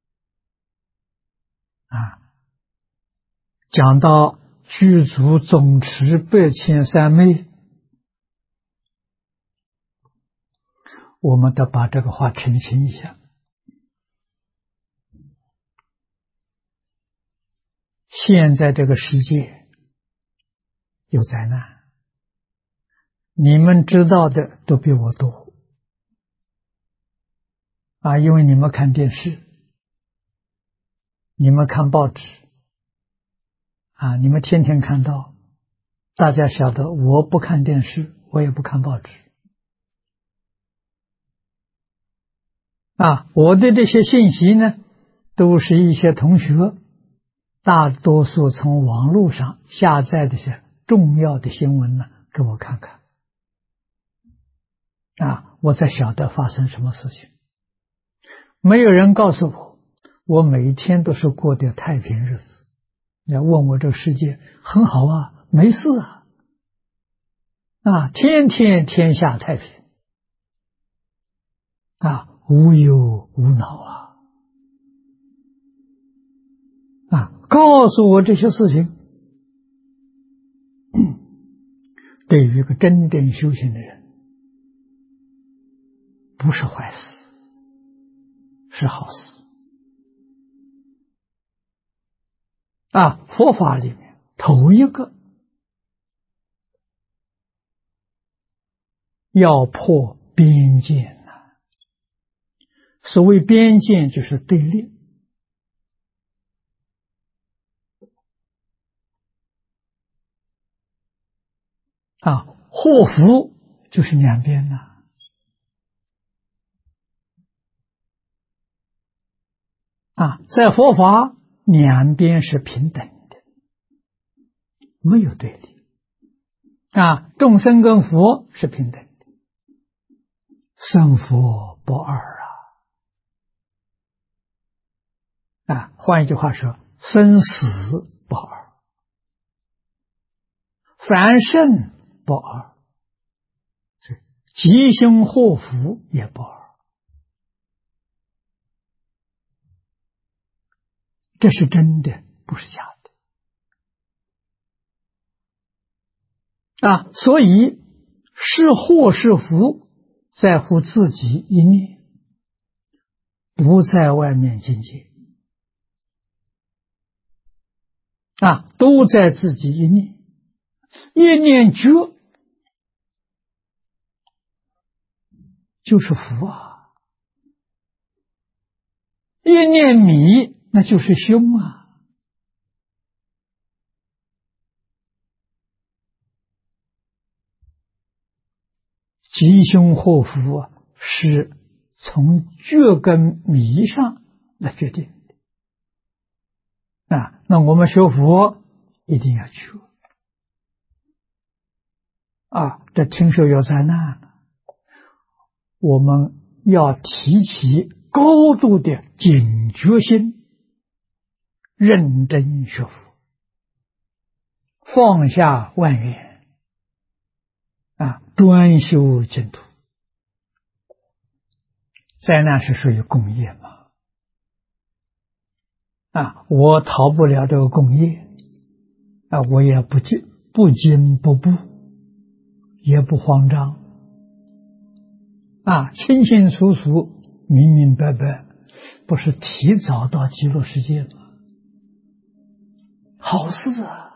讲到具足总持8千3昧，我们得把这个话澄清一下。现在这个世界有灾难，你们知道的都比我多因为你们看电视，你们看报纸你们天天看到。大家晓得我不看电视，我也不看报纸我的这些信息呢，都是一些同学大多数从网络上下载这些重要的新闻呢，给我看看我才晓得发生什么事情。没有人告诉我，我每天都是过的太平日子。你要问我这个世界很好没事天天天下太平无忧无恼告诉我这些事情，对于一个真正修行的人，不是坏事，是好事佛法里面头一个要破边界所谓边界就是对立祸福就是两边在佛法两边是平等的，没有对立众生跟佛是平等的，生佛不二换一句话说，生死不二，凡圣不二，吉凶祸福也不二，这是真的，不是假的所以是祸是福，在乎自己一念，不在外面境界都在自己一念，一念觉就是福一念迷那就是凶吉凶祸福是从觉跟迷上来决定那我们学佛一定要觉这听说有灾难了，我们要提起高度的警觉心，认真学佛，放下万缘专修净土。灾难是属于共业我逃不了这个共业我也不惊不怖，也不慌张清清楚楚明明白白，不是提早到极乐世界吗？好事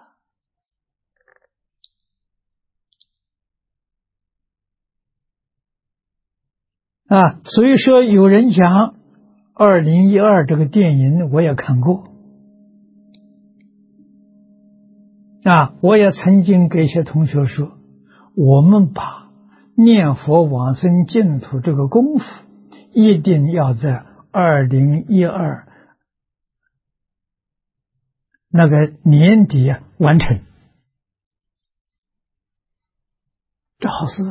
所以说有人讲2012这个电影我也看过我也曾经给一些同学说，我们把念佛往生净土这个功夫一定要在2012那个年底完成，这好事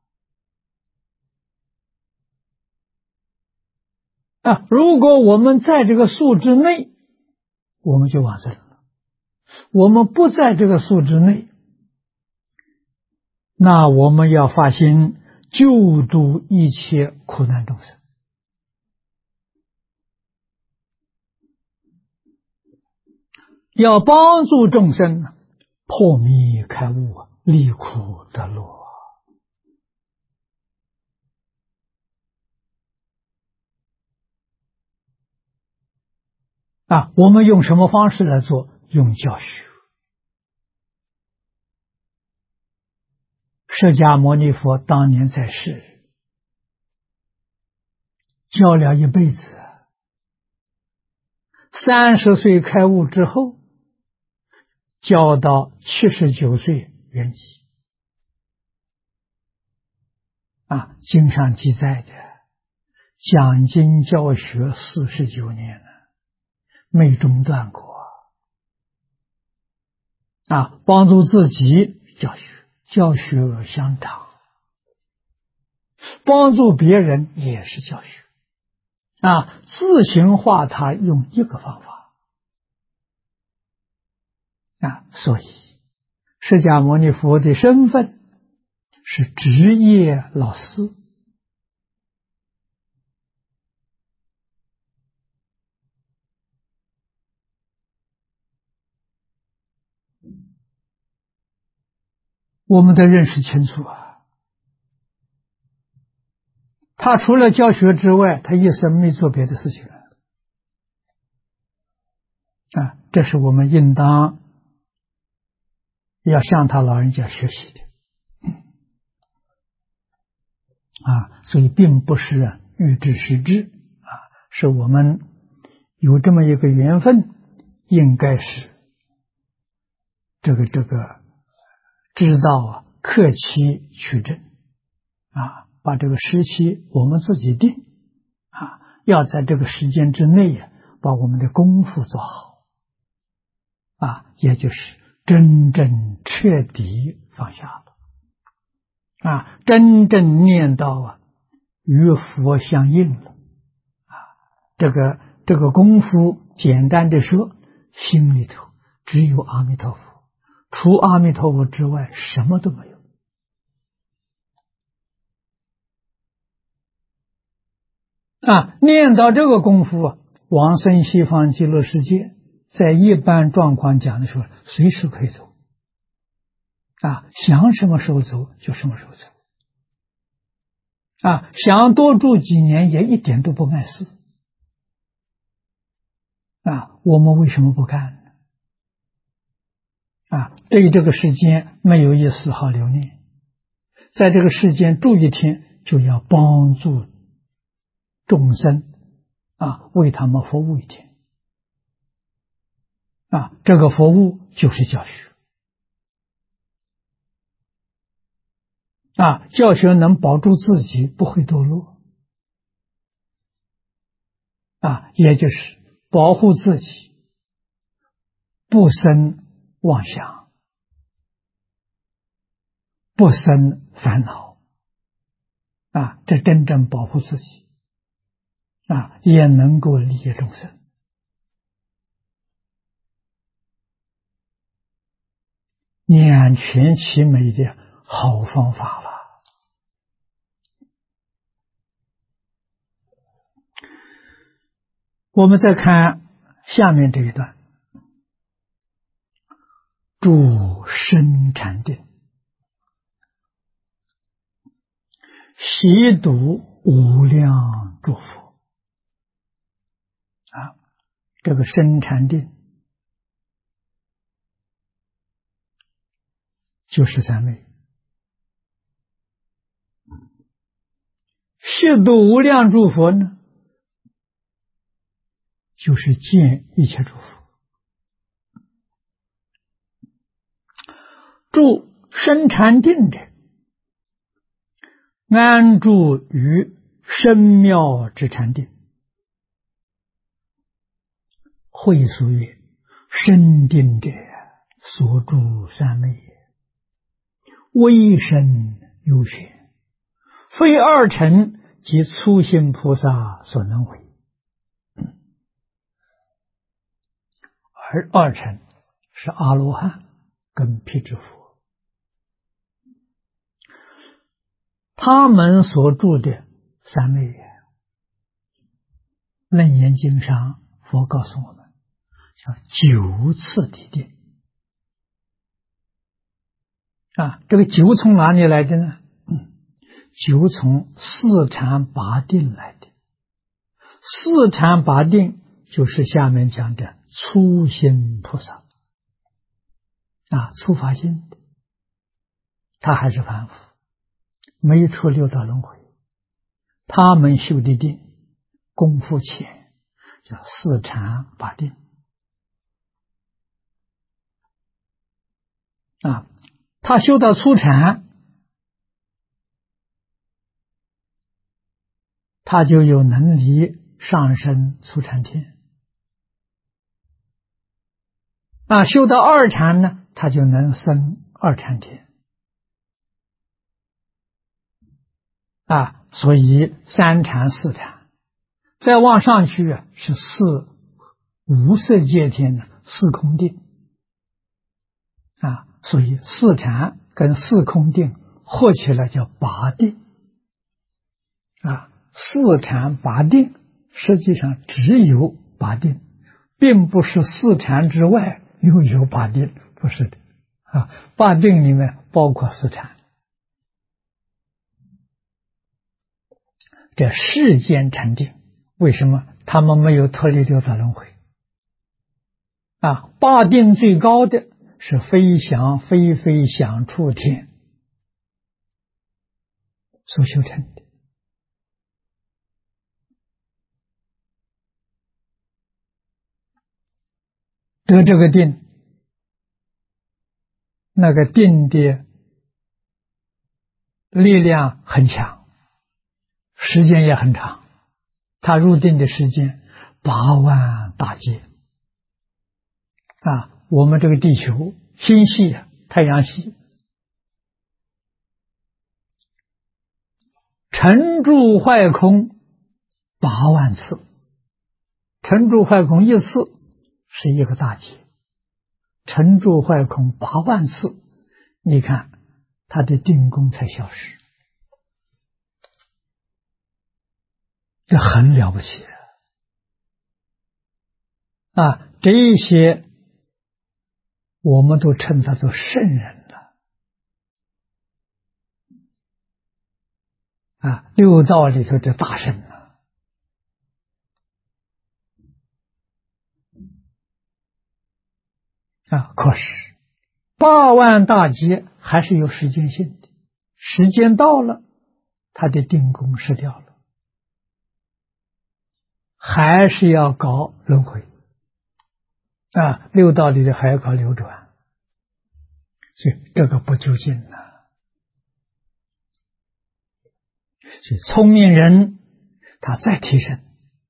如果我们在这个数之内，我们就往生了；我们不在这个数之内， 那我们要发心救度一切苦难众生，要帮助众生破迷开悟，离苦得乐。我们用什么方式来做？用教学。释迦牟尼佛当年在世，教了一辈子，30岁开悟之后，教到79岁圆寂。经上记载的，讲经教学49年了，没中断过。帮助自己教学，教学相长；帮助别人也是教学。自行化他用一个方法。所以释迦牟尼佛的身份是职业老师。我们得认识清楚他除了教学之外，他一生没做别的事情这是我们应当要向他老人家学习的所以并不是欲知时至是我们有这么一个缘分，应该是这个知道克期取证把这个时期我们自己定要在这个时间之内把我们的功夫做好也就是真正彻底放下了真正念到与佛相应了这个功夫简单的说，心里头只有阿弥陀佛，除阿弥陀佛之外什么都没有念到这个功夫往生西方极乐世界，在一般状况讲的时候随时可以走想什么时候走就什么时候走想多住几年也一点都不碍事我们为什么不干呢对这个世间没有一丝毫留念，在这个世间住一天就要帮助众生为他们服务一天这个服务就是教学教学能保住自己不会堕落也就是保护自己不生妄想，不生烦恼这真正保护自己也能够利益众生，两全其美的好方法了。我们再看下面这一段，住生禅定，习读无量诸佛这个生禅定就是三昧，习读无量诸佛呢，就是见一切诸佛。住生禅定者，安住于深妙之禅定。会俗曰：深定者，所住三昧也，微深幽玄，非二乘及初心菩萨所能为。而二乘是阿罗汉跟辟支佛他们所住的三昧园，楞严经上佛告诉我们，叫九次地定。这个九从哪里来的呢？九从四禅八定来的。四禅八定就是下面讲的初心菩萨初发心的，他还是凡夫，没出六道轮回，他们修的定功夫浅，叫四禅八定他修到初禅，他就有能力上升初禅天修到二禅呢，他就能升二禅天所以三禅四禅再往上去是四无色界天的四空定所以四禅跟四空定合起来叫八定四禅八定实际上只有八定，并不是四禅之外又有八定，不是的八定里面包括四禅。这世间禅定为什么他们没有脱离六道轮回八定最高的是非想非非想处天所修成的得这个定，那个定的力量很强，时间也很长，他入定的时间8万大劫我们这个地球星系太阳系沉住坏空8万次，沉住坏空一次是一个大劫，沉住坏空8万次，你看他的定功才消失，这很了不起这一些我们都称他做圣人了六道里头的大圣可是8万大劫还是有时间性的，时间到了他的定功失掉了，还是要搞轮回六道里的还要搞流转，所以这个不究竟所以聪明人他再提升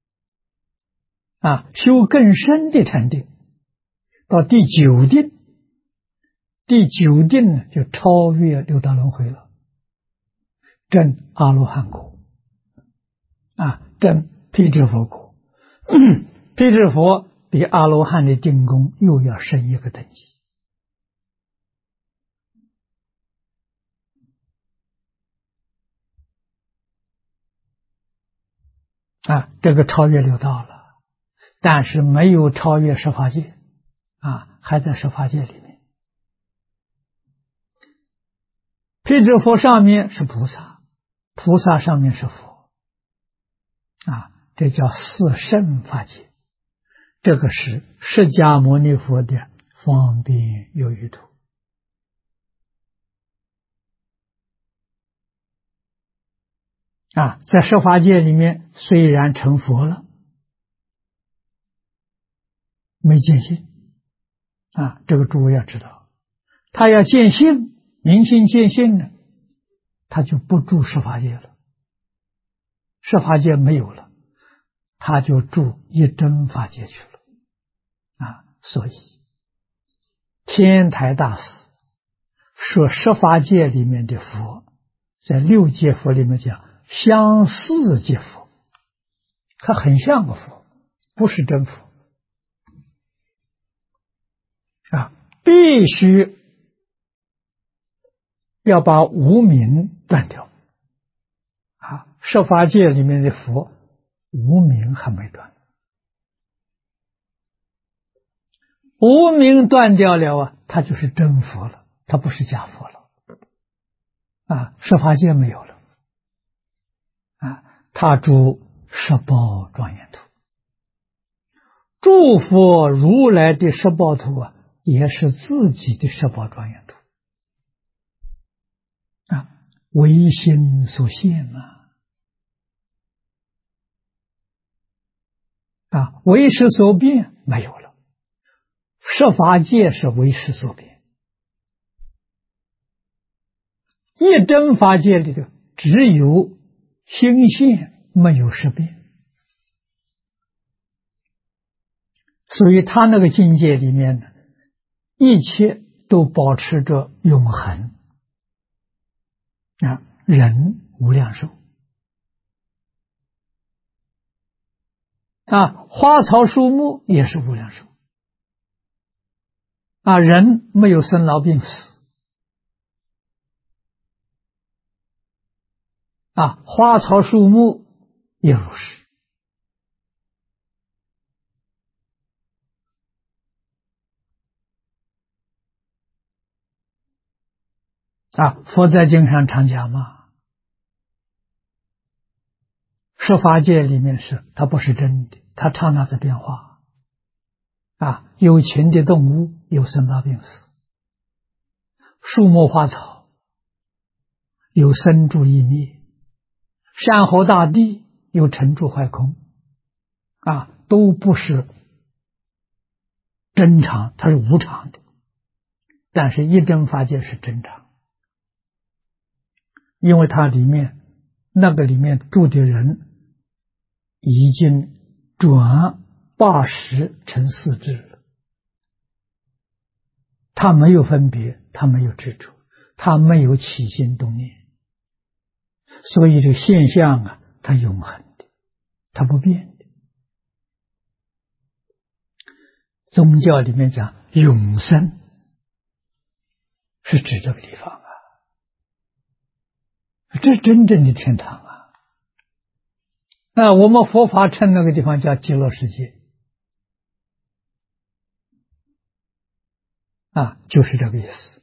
修更深的禅定，到第九定，第九定呢就超越六道轮回了，证阿罗汉果证辟支佛果辟支佛比阿罗汉的定功又要升一个等级这个超越六道了，但是没有超越十法界还在十法界里面。辟支佛上面是菩萨，菩萨上面是佛这叫四圣法界，这个是释迦牟尼佛的方便有余土在十法界里面虽然成佛了，没见性这个诸位要知道，他要见性，明心见性呢，他就不住十法界了，十法界没有了，他就住一真法界去了所以天台大师说十法界里面的佛，在六界佛里面讲相似界佛，他很像个佛，不是真佛必须要把无明断掉十法界里面的佛，无明还没断，无明断掉了啊，他就是真佛了，他不是假佛了啊，十法界没有了啊，他住十报庄严土，诸佛如来的十报土啊，也是自己的十报庄严土啊，唯心所现啊，为识所变没有了，十法界是为识所变，一真法界里头只有心现，没有识变，所以他那个境界里面呢，一切都保持着永恒啊，人无量寿啊，花草树木也是无量寿啊，人没有生老病死啊，花草树木也如是啊。佛在经上常讲嘛，十法界里面是它不是真的，它刹那的变化啊，有情的动物有生老病死，树木花草有生住异灭，山河大地有成住坏空啊，都不是真常，它是无常的，但是一真法界是真常，因为它里面那个里面住的人已经转80成4智了，他没有分别，他没有执着，他没有起心动念，所以这个现象啊，它永恒的，它不变的。宗教里面讲永生，是指这个地方啊，这是真正的天堂啊！那我们佛法称那个地方叫极乐世界啊，就是这个意思。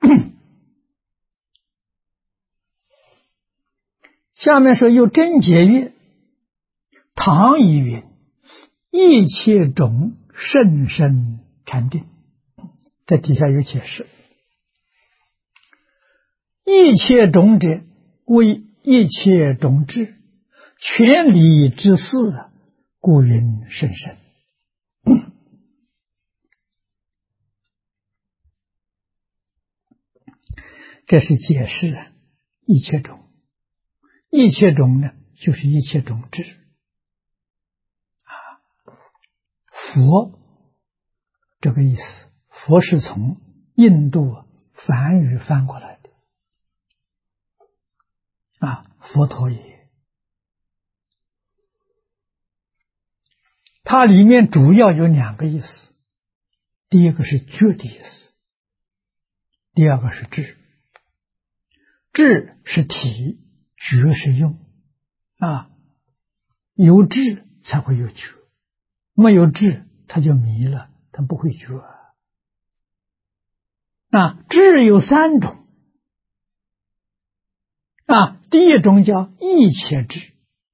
下面说有真解曰：唐译云，一切种甚深禅定。这底下有解释，一切种者为一切种智，全理之事，故云甚深。这是解释一切种，一切种呢，就是一切种智啊。佛这个意思，佛是从印度梵语翻过来的啊，佛陀也。它里面主要有2个意思，第一个是觉的意思，第二个是智。智是体，觉是用啊，有智才会有觉，没有智他就迷了，他不会觉啊。智有3种啊，第一种叫一切智，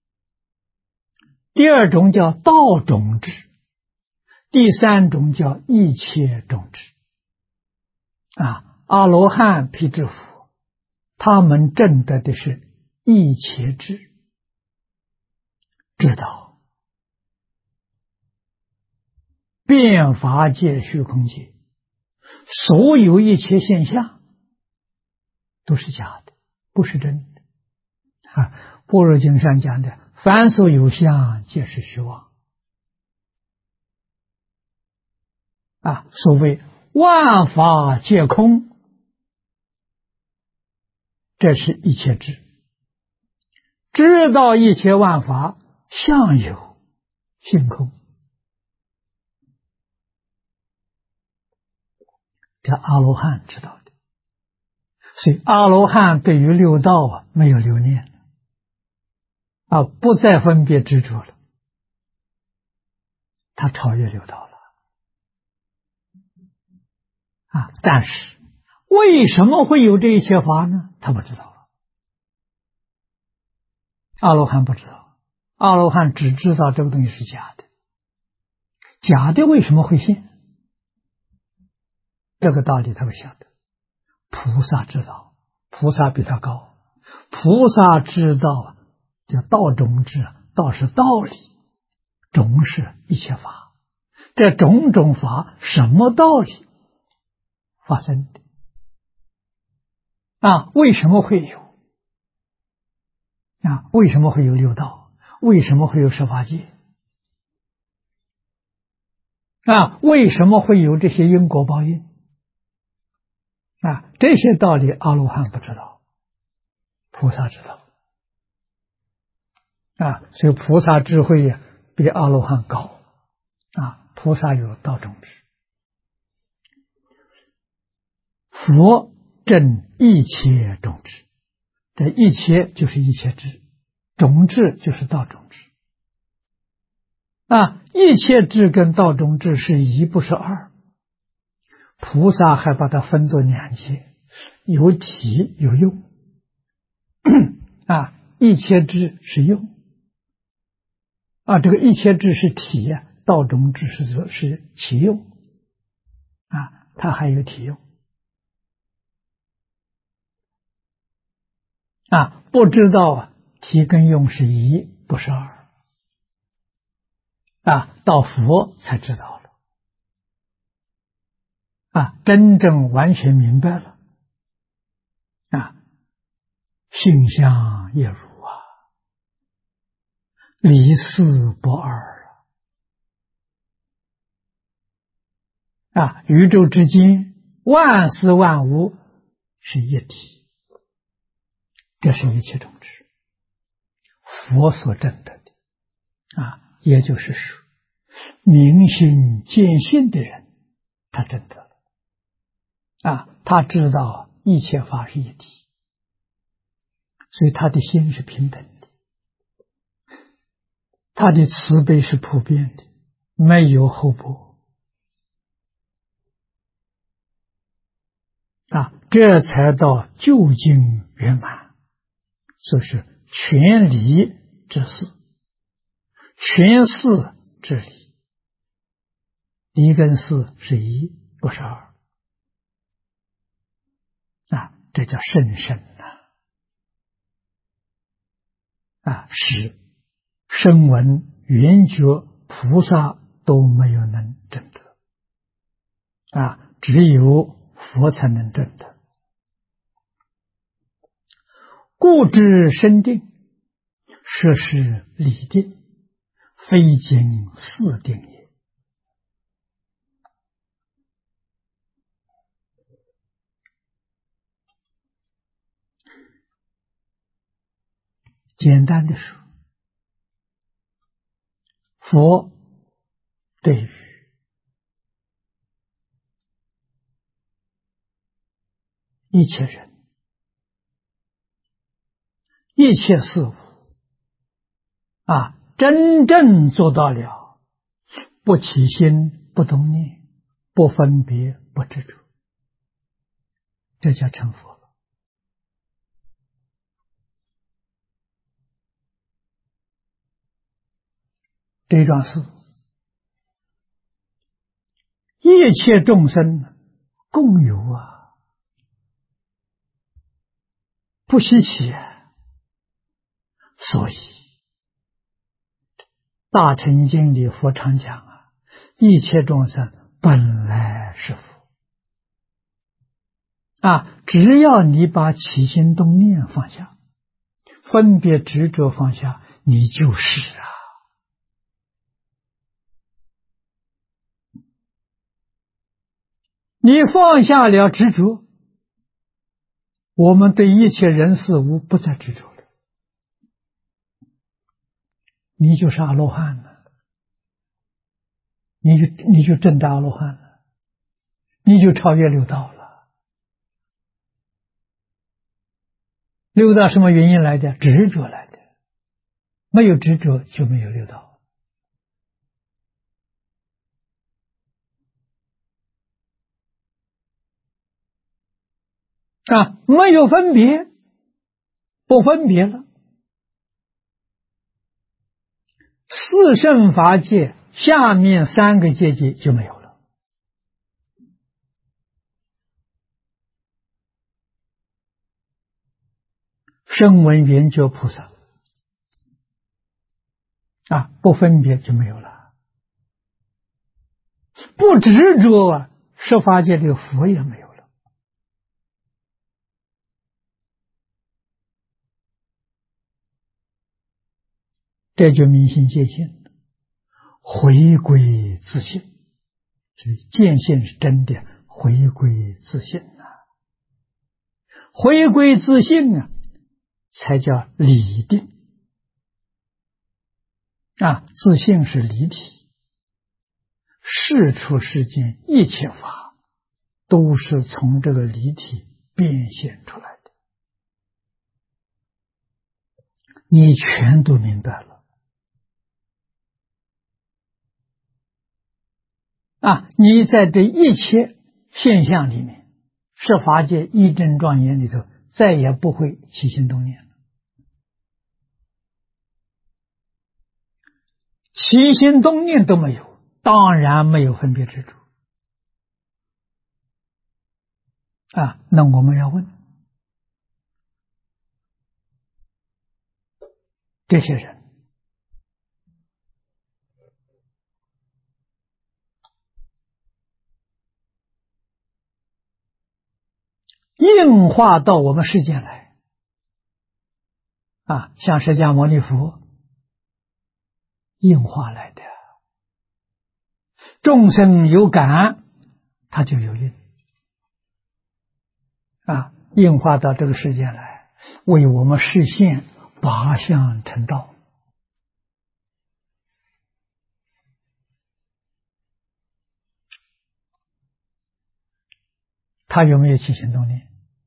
第二种叫道种智，第3种叫一切种智啊。阿罗汉、辟支佛他们证得的是一切智，知道变法界、虚空界所有一切现象都是假的，不是真的啊。般若经上讲的，凡所有相，皆是虚妄啊。所谓万法皆空，这是一切智，知道一切万法相有性空，这阿罗汉知道的。所以阿罗汉对于六道没有留念不再分别执着了，他超越六道了。但是为什么会有这一切法呢？他不知道，阿罗汉不知道，阿罗汉只知道这个东西是假的，假的为什么会现？这个道理他会晓得。菩萨知道，菩萨比他高，菩萨知道叫道种智，道是道理，种是一切法，这种种法什么道理发生的？为什么会有？为什么会有六道？为什么会有十法界？为什么会有这些因果报应？这些道理阿罗汉不知道，菩萨知道。所以菩萨智慧比阿罗汉高。菩萨有道种智，佛证一切种智，这一切就是一切智，种智就是道种智。一切智跟道种智是一，不是二。菩萨还把它分作两界，有体有用。一切智是用，这个一切智是体道种智是其用。它还有体用。不知道体跟用是一，不是二。到佛才知道了。真正完全明白了。性相业如离四不二宇宙之间万事万物是一体，这是一切种智，佛所证得的。也就是说，明心见性的人他证得了。他知道一切法是一体，所以他的心是平等的，他的慈悲是普遍的，没有厚薄。这才到究竟圆满，就是全理之事，全事之理。理跟事是一，不是二。这叫甚深是声闻缘觉菩萨都没有能证得。只有佛才能证得。故知生定，设是理定，非经四定也。简单的说，佛对于一切人、一切事物真正做到了不起心、不动念、不分别、不执着，这叫成佛了。这桩事，一切众生共有不稀奇所以大乘经里佛常讲一切众生本来是佛。只要你把起心动念放下，分别执着放下，你就是你放下了执着，我们对一切人事物不再执着了，你就是阿罗汉了，你就证得阿罗汉了，你就超越六道了。六道什么原因来的？执着来的。 没有执着就没有六道。没有分别，不分别了，四圣法界下面三个阶级就没有了。声闻缘觉菩萨不分别就没有了，不执着十法界的佛也没有了。这就明心见性，回归自性。所以见性是真的回归自性回归自性才叫理定自性是离体，世出世间一切法都是从这个离体变现出来的，你全都明白了你在这一切现象里面，十法界一真庄严里头，再也不会起心动念了。起心动念都没有，当然没有分别执着那我们要问，这些人应化到我们世间来像释迦牟尼佛应化来的，众生有感他就有应应化到这个世间来，为我们实现八相成道。他有没有起心动念？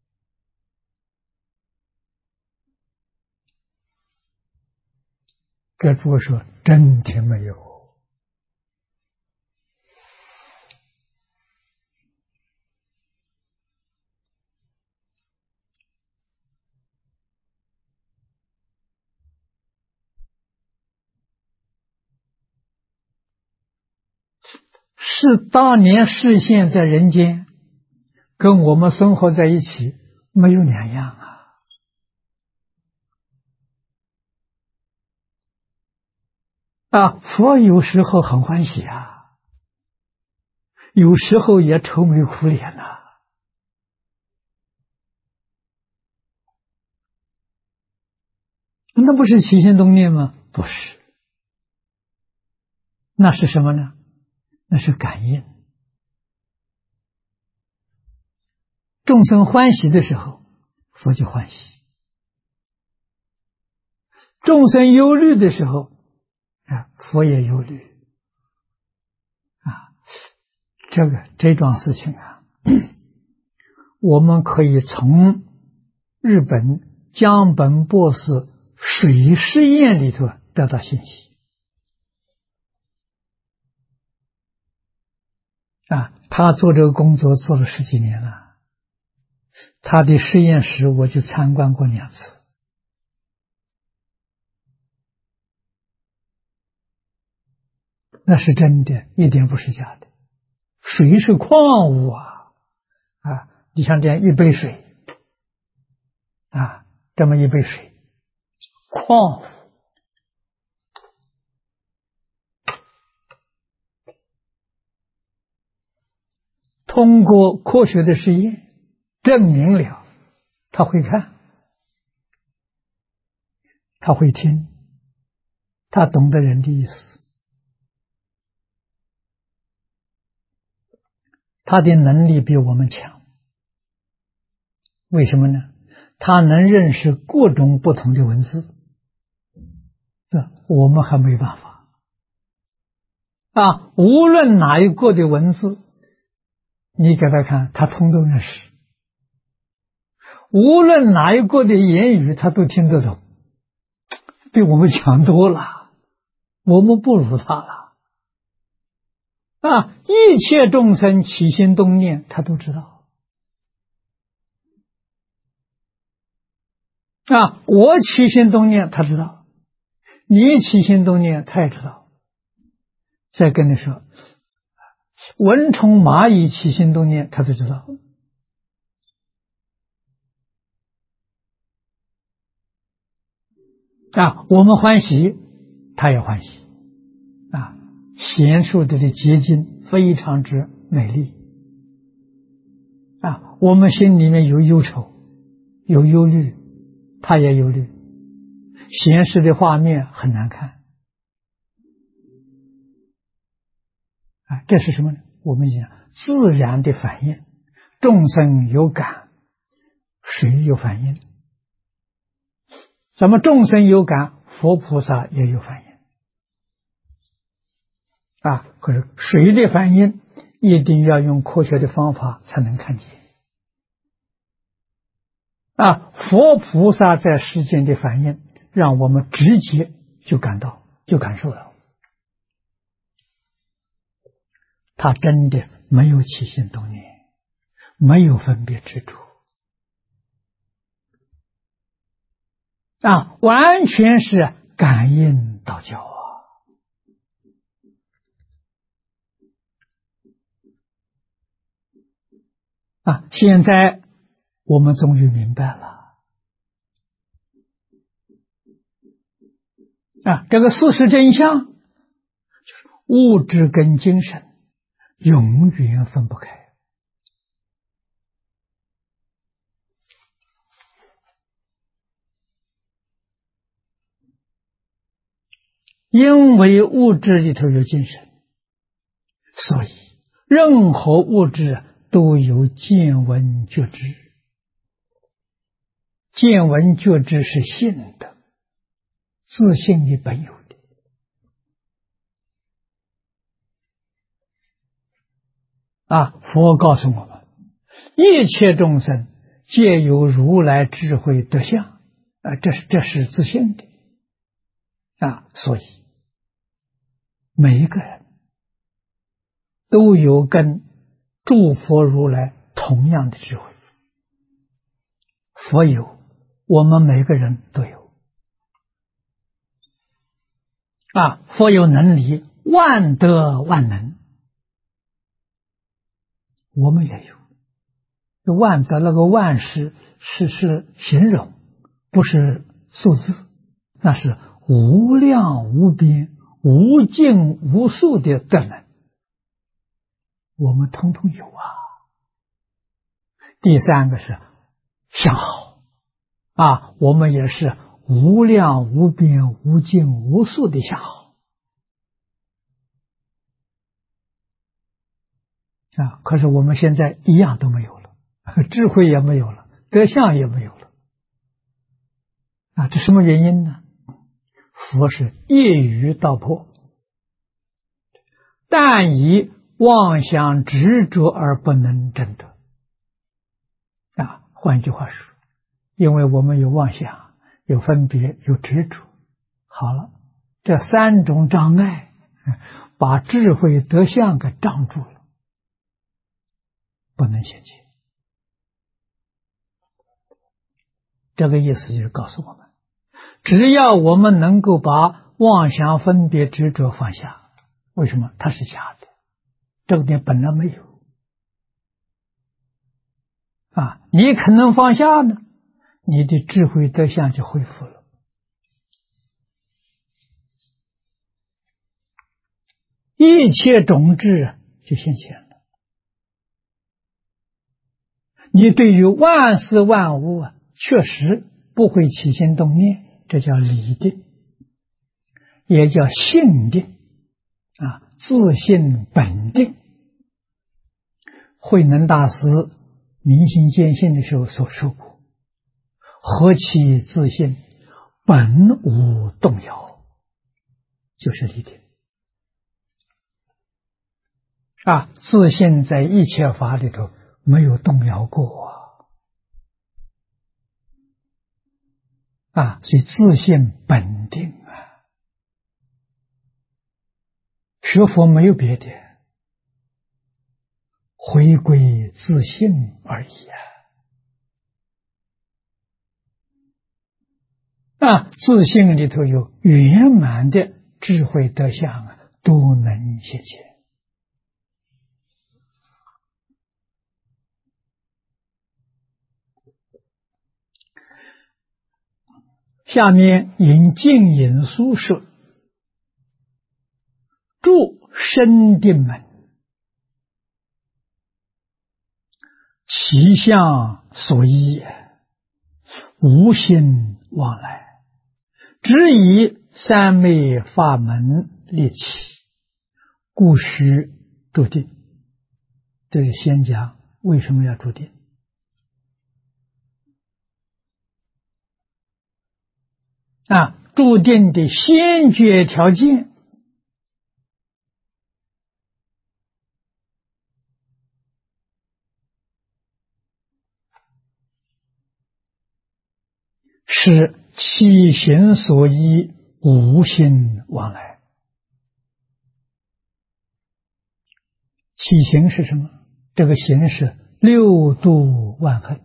跟诸位说，真的没有。是当年示现在人间，跟我们生活在一起没有两样佛有时候很欢喜有时候也愁眉苦脸那不是起心动念吗？不是，那是什么呢？那是感应。众生欢喜的时候，佛就欢喜；众生忧虑的时候，佛也忧虑。这桩事情我们可以从日本江本博士水试验里头得到信息。他做这个工作做了10几年了，他的实验室我去参观过2次。那是真的，一点不是假的。水是矿物你像这样一杯水这么一杯水，矿物通过科学的实验证明了，他会看，他会听，他懂得人的意思，他的能力比我们强。为什么呢？他能认识各种不同的文字，我们还没办法无论哪一个的文字你给他看，他通通认识；无论哪一个的言语他都听得懂， 比我们强多了，我们不如他了。一切众生起心动念，他都知道。我起心动念，他知道；你起心动念，他也知道。再跟你说，蚊虫蚂蚁起心动念，他都知道。我们欢喜，他也欢喜。贤淑的结晶非常之美丽。我们心里面有忧愁，有忧虑，他也忧虑。闲适的画面很难看。这是什么呢？我们讲自然的反应，众生有感，谁有反应？咱们众生有感，佛菩萨也有反应。可是谁的反应一定要用科学的方法才能看见。佛菩萨在世间的反应，让我们直接就感到，就感受到，他真的没有起心动念，没有分别执着，完全是感应道教现在我们终于明白了。这个事实真相，就是物质跟精神永远分不开。因为物质里头有精神，所以任何物质都有见闻觉知。见闻觉知是性的，自性里本有的。佛告诉我们，一切众生皆有如来智慧德相，这是自性的。所以每一个人都有跟诸佛如来同样的智慧。佛有，我们每个人都有。佛有能力，万德万能，我们也有。万德那个万是形容，不是数字，那是无量无边无尽无数的德能，我们通通有。第三个是相好，我们也是无量无边无尽无数的相好。可是我们现在一样都没有了，智慧也没有了，德相也没有了。这什么原因呢？佛是一语道破，但以妄想执着而不能证得。换句话说，因为我们有妄想，有分别，有执着，好了，这三种障碍把智慧德相给障住了，不能显现。这个意思就是告诉我们，只要我们能够把妄想分别执着放下，为什么？它是假的，这个点本来没有。你可能放下呢，你的智慧德相就恢复了。一切种智就现前了。你对于万事万物确实不会起心动念，这叫理定，也叫性定，自性本定。慧能大师明心见性的时候所说过，何其自性，本无动摇，就是理定。自性在一切法里头没有动摇过所以自性本定学佛没有别的，回归自性而已自性里头有圆满的智慧德相都能现前。下面引净隐书说，住生定门，其相所依，无心往来，只以三昧法门立起，故须住定。这是先讲为什么要住定。住定的先决条件是起行所依，无心往来。起行是什么？这个行是六度万恨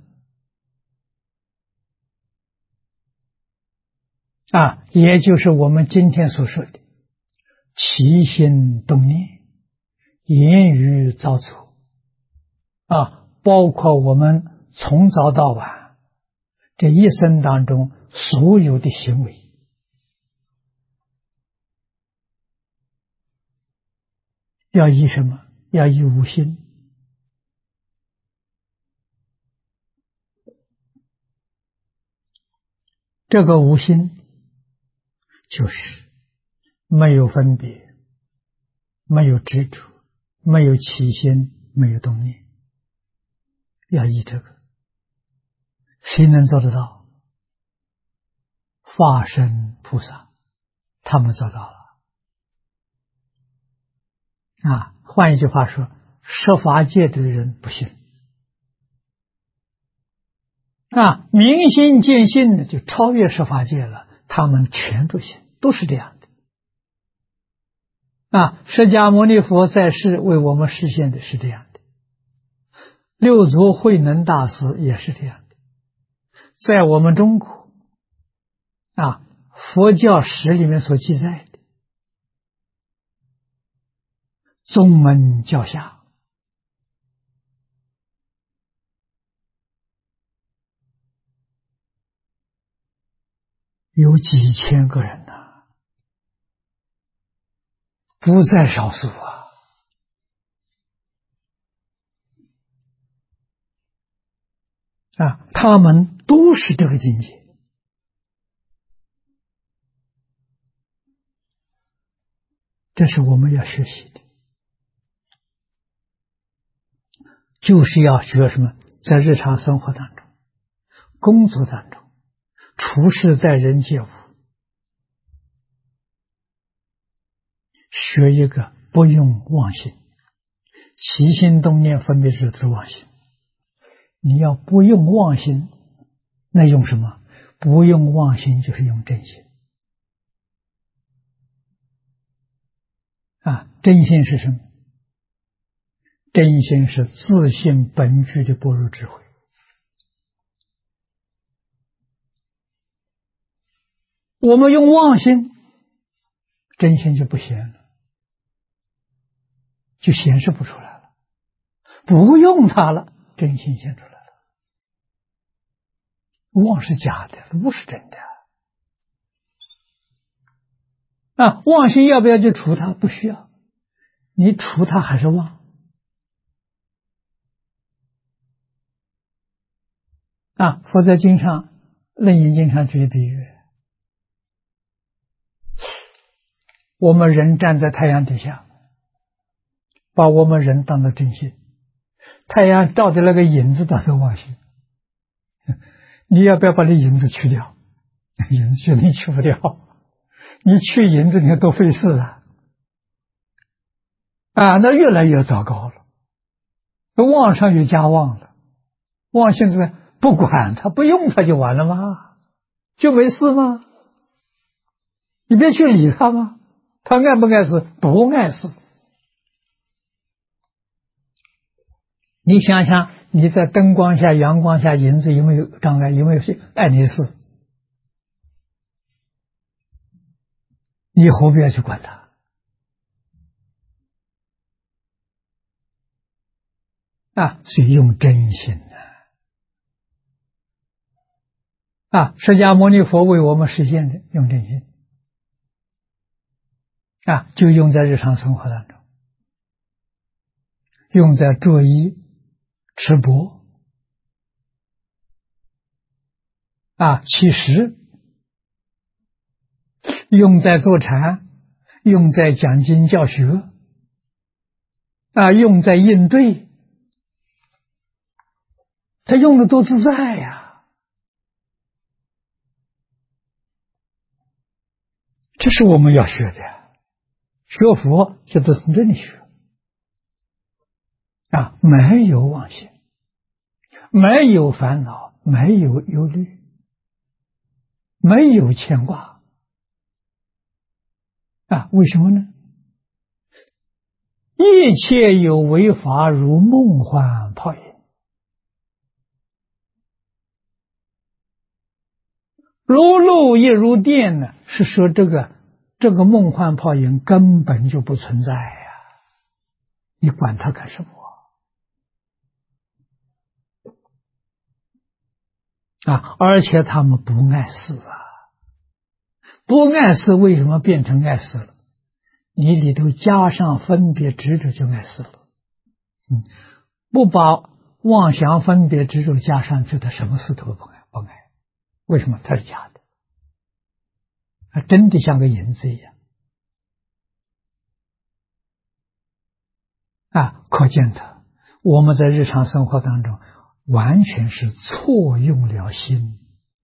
也就是我们今天所说的起心动念、言语造作包括我们从早到晚这一生当中所有的行为，要依什么？要依无心。这个无心就是没有分别，没有执着，没有起心，没有动念，要依这个。谁能做得到？化身菩萨他们做到了换一句话说，设法界的人不行明心见性的就超越设法界了，他们全都行，都是这样的释迦牟尼佛在世为我们实现的是这样的，六祖慧能大师也是这样的。在我们中国佛教史里面所记载的宗门教下有几千个人不在少数他们都是这个境界。这是我们要学习的，就是要学什么？在日常生活当中、工作当中、处事在人接物，学一个不用妄心，起心动念分别执都是妄心。你要不用妄心，那用什么？不用妄心就是用真心真心是什么？真心是自性本具的般若智慧。我们用妄心，真心就不显了，就显示不出来了。不用它了，真心显出来了。妄是假的，不是真的妄心要不要去除它？不需要，你除它还是妄佛在经上楞严经上举比喻，我们人站在太阳底下，把我们人当作真心，太阳照的那个影子当作妄心，你要不要把你影子去掉？影子绝对去不掉，你去影子你看多费事那越来越糟糕了，妄上又加妄了。妄性怎么样？不管它，不用它就完了吗？ 就没事吗？你别去理他吗？他碍不碍事？不碍事。你想想，你在灯光下、阳光下，影子有没有障碍？有没有碍你的事？你何必要去管他？所以用真心释迦牟尼佛为我们实现的用真心就用在日常生活当中，用在着衣、吃钵乞食，用在坐禅，用在讲经教学用在应对，他用的多自在呀！这是我们要学的呀。学佛就得从这里学没有妄心，没有烦恼，没有忧虑，没有牵挂为什么呢？一切有为法，如梦幻泡影。如露亦如电呢，是说这个梦幻泡影根本就不存在呀，你管它干什么而且他们不碍事不碍事，为什么变成碍事了？你里头加上分别执着就碍事了。不把妄想分别执着加上去，他什么事都不碍。为什么？它是假的，真的像个影子一样可见的，我们在日常生活当中完全是错用了心，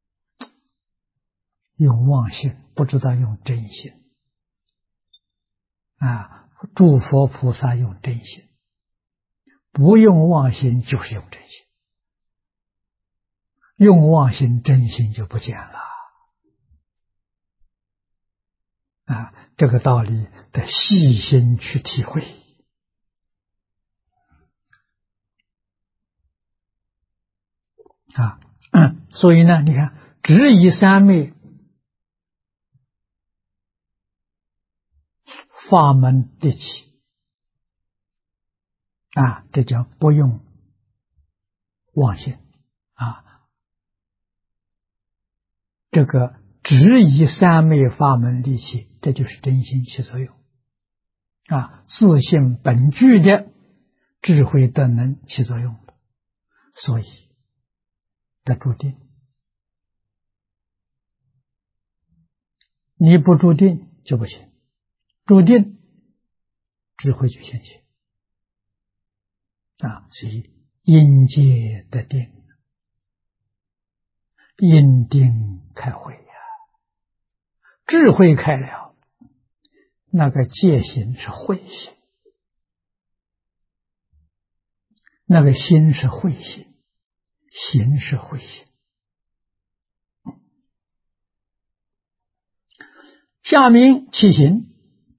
用妄心，不知道用真心诸佛菩萨用真心，不用妄心就是用真心，用妄心真心就不见了这个道理得细心去体会所以呢，你看，只以三昧法门立起这叫不用妄心这个只以三昧法门立起，这就是真心起作用自性本具的智慧等能起作用了，所以得住定。你不住定就不行，住定智慧就现前所以因戒得定，因定开慧智慧开了，那个戒行是慧心，那个心是慧心，行是慧心。下明起行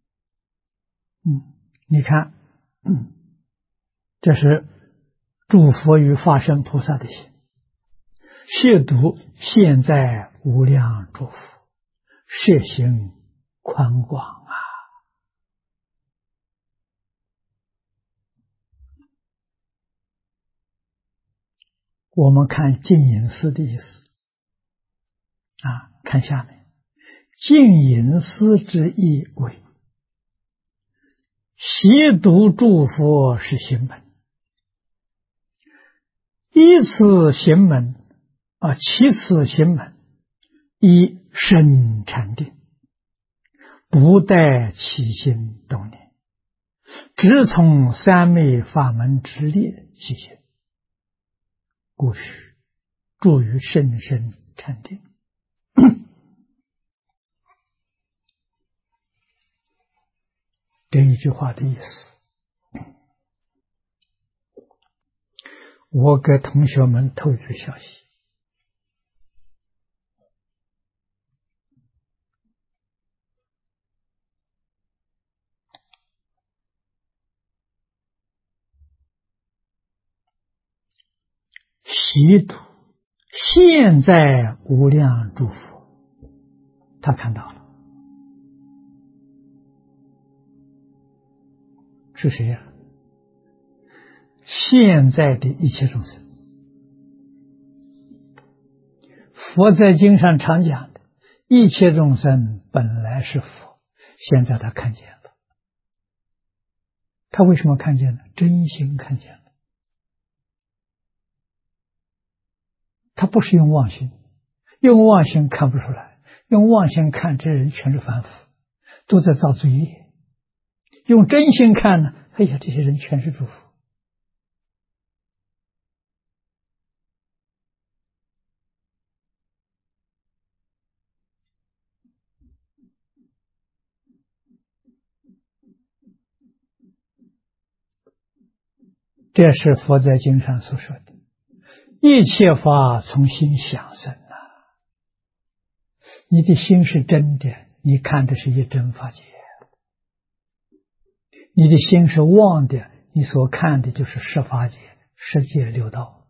你看这是诸佛与法身菩萨的心，亵渎现在无量诸佛，摄行宽广我们看净隐寺的意思看下面，净隐寺之意为习读诸佛是行门，依次行门其次行门，以深禅定，不待起心动念，只从三昧法门之列起行，故许住于深深禅定。这一句话的意思，我给同学们透一个消息其土现在无量诸佛，他看到了，是谁呀？现在的一切众生。佛在经上常讲的，一切众生本来是佛，现在他看见了。他为什么看见了？真心看见了。他不是用妄心，用妄心看不出来，用妄心看这人全是凡夫，都在造罪业。用真心看呢，哎呀，这些人全是诸佛。这是佛在经上所说的，一切法从心想生啊。你的心是真的，你看的是一真法界；你的心是妄的，你所看的就是十法界、十界六道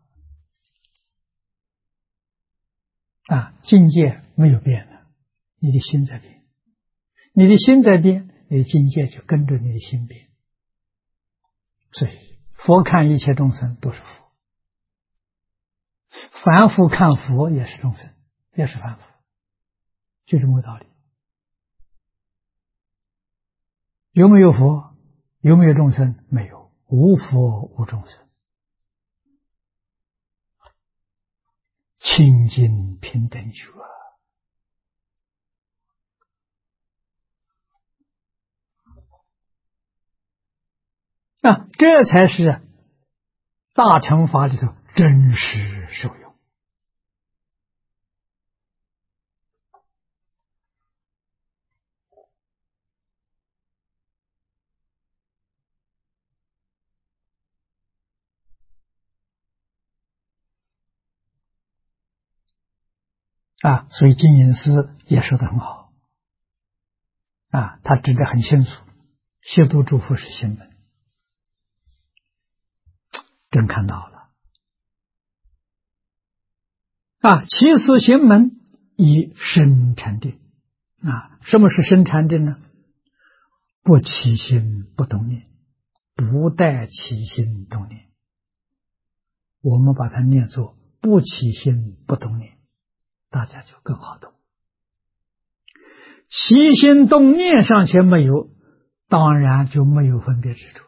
啊。境界没有变的，你的心在变，你的心在变，你的境界就跟着你的心变。所以佛看一切众生都是佛，凡夫看佛也是众生，也是凡夫，就这么个道理。有没有佛？有没有众生？没有，无佛无众生，清净平等觉啊，这才是大乘法里头真实受用啊。所以金隐师也说得很好啊，他指得很清楚，悉度诸佛是心门，真看到了啊。其次行门以生禅定啊。什么是生禅定呢？不起心不动念，不带起心动念，我们把它念作不起心不动念，大家就更好懂。起心动念尚且没有，当然就没有分别执着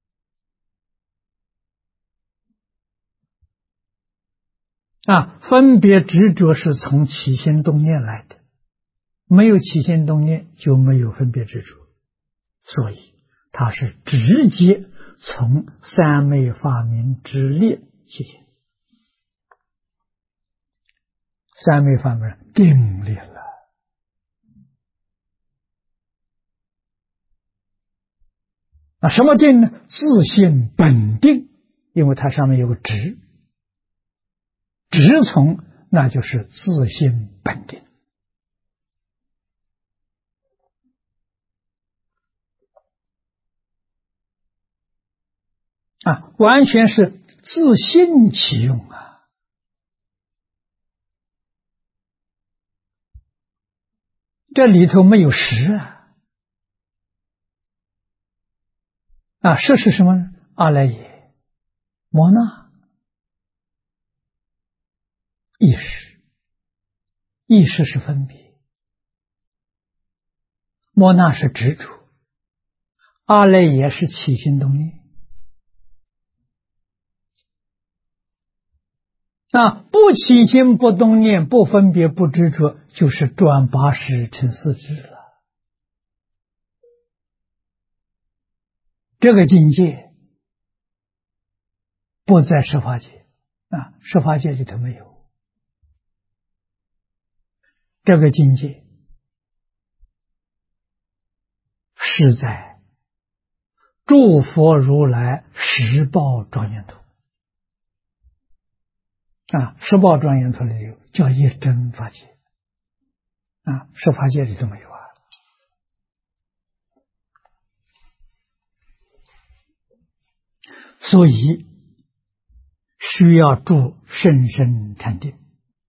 啊。分别执着是从起心动念来的，没有起心动念就没有分别执着，所以它是直接从三昧法明之力起心。三昧法门定力了啊。什么定呢？自性本定，因为它上面有个直，直从那就是自性本定啊，完全是自性起用啊。这里头没有实啊，实是什么呢？阿赖耶、摩那、意识，意识是分别，摩那是执着，阿赖耶是起心动念啊。不起心不动念，不分别不执着，就是转八识成四智了。这个境界不在十法界啊，十法界里头没有这个境界，是在诸佛如来十报庄严图啊。十报庄严图里有叫一真法界啊，十法界里头没有啊。所以需要住深深禅定。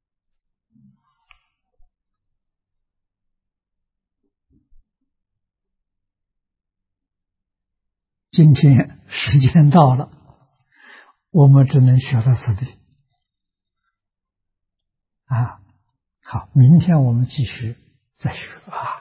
今天时间到了，我们只能学到此地。好，明天我们继续再学啊。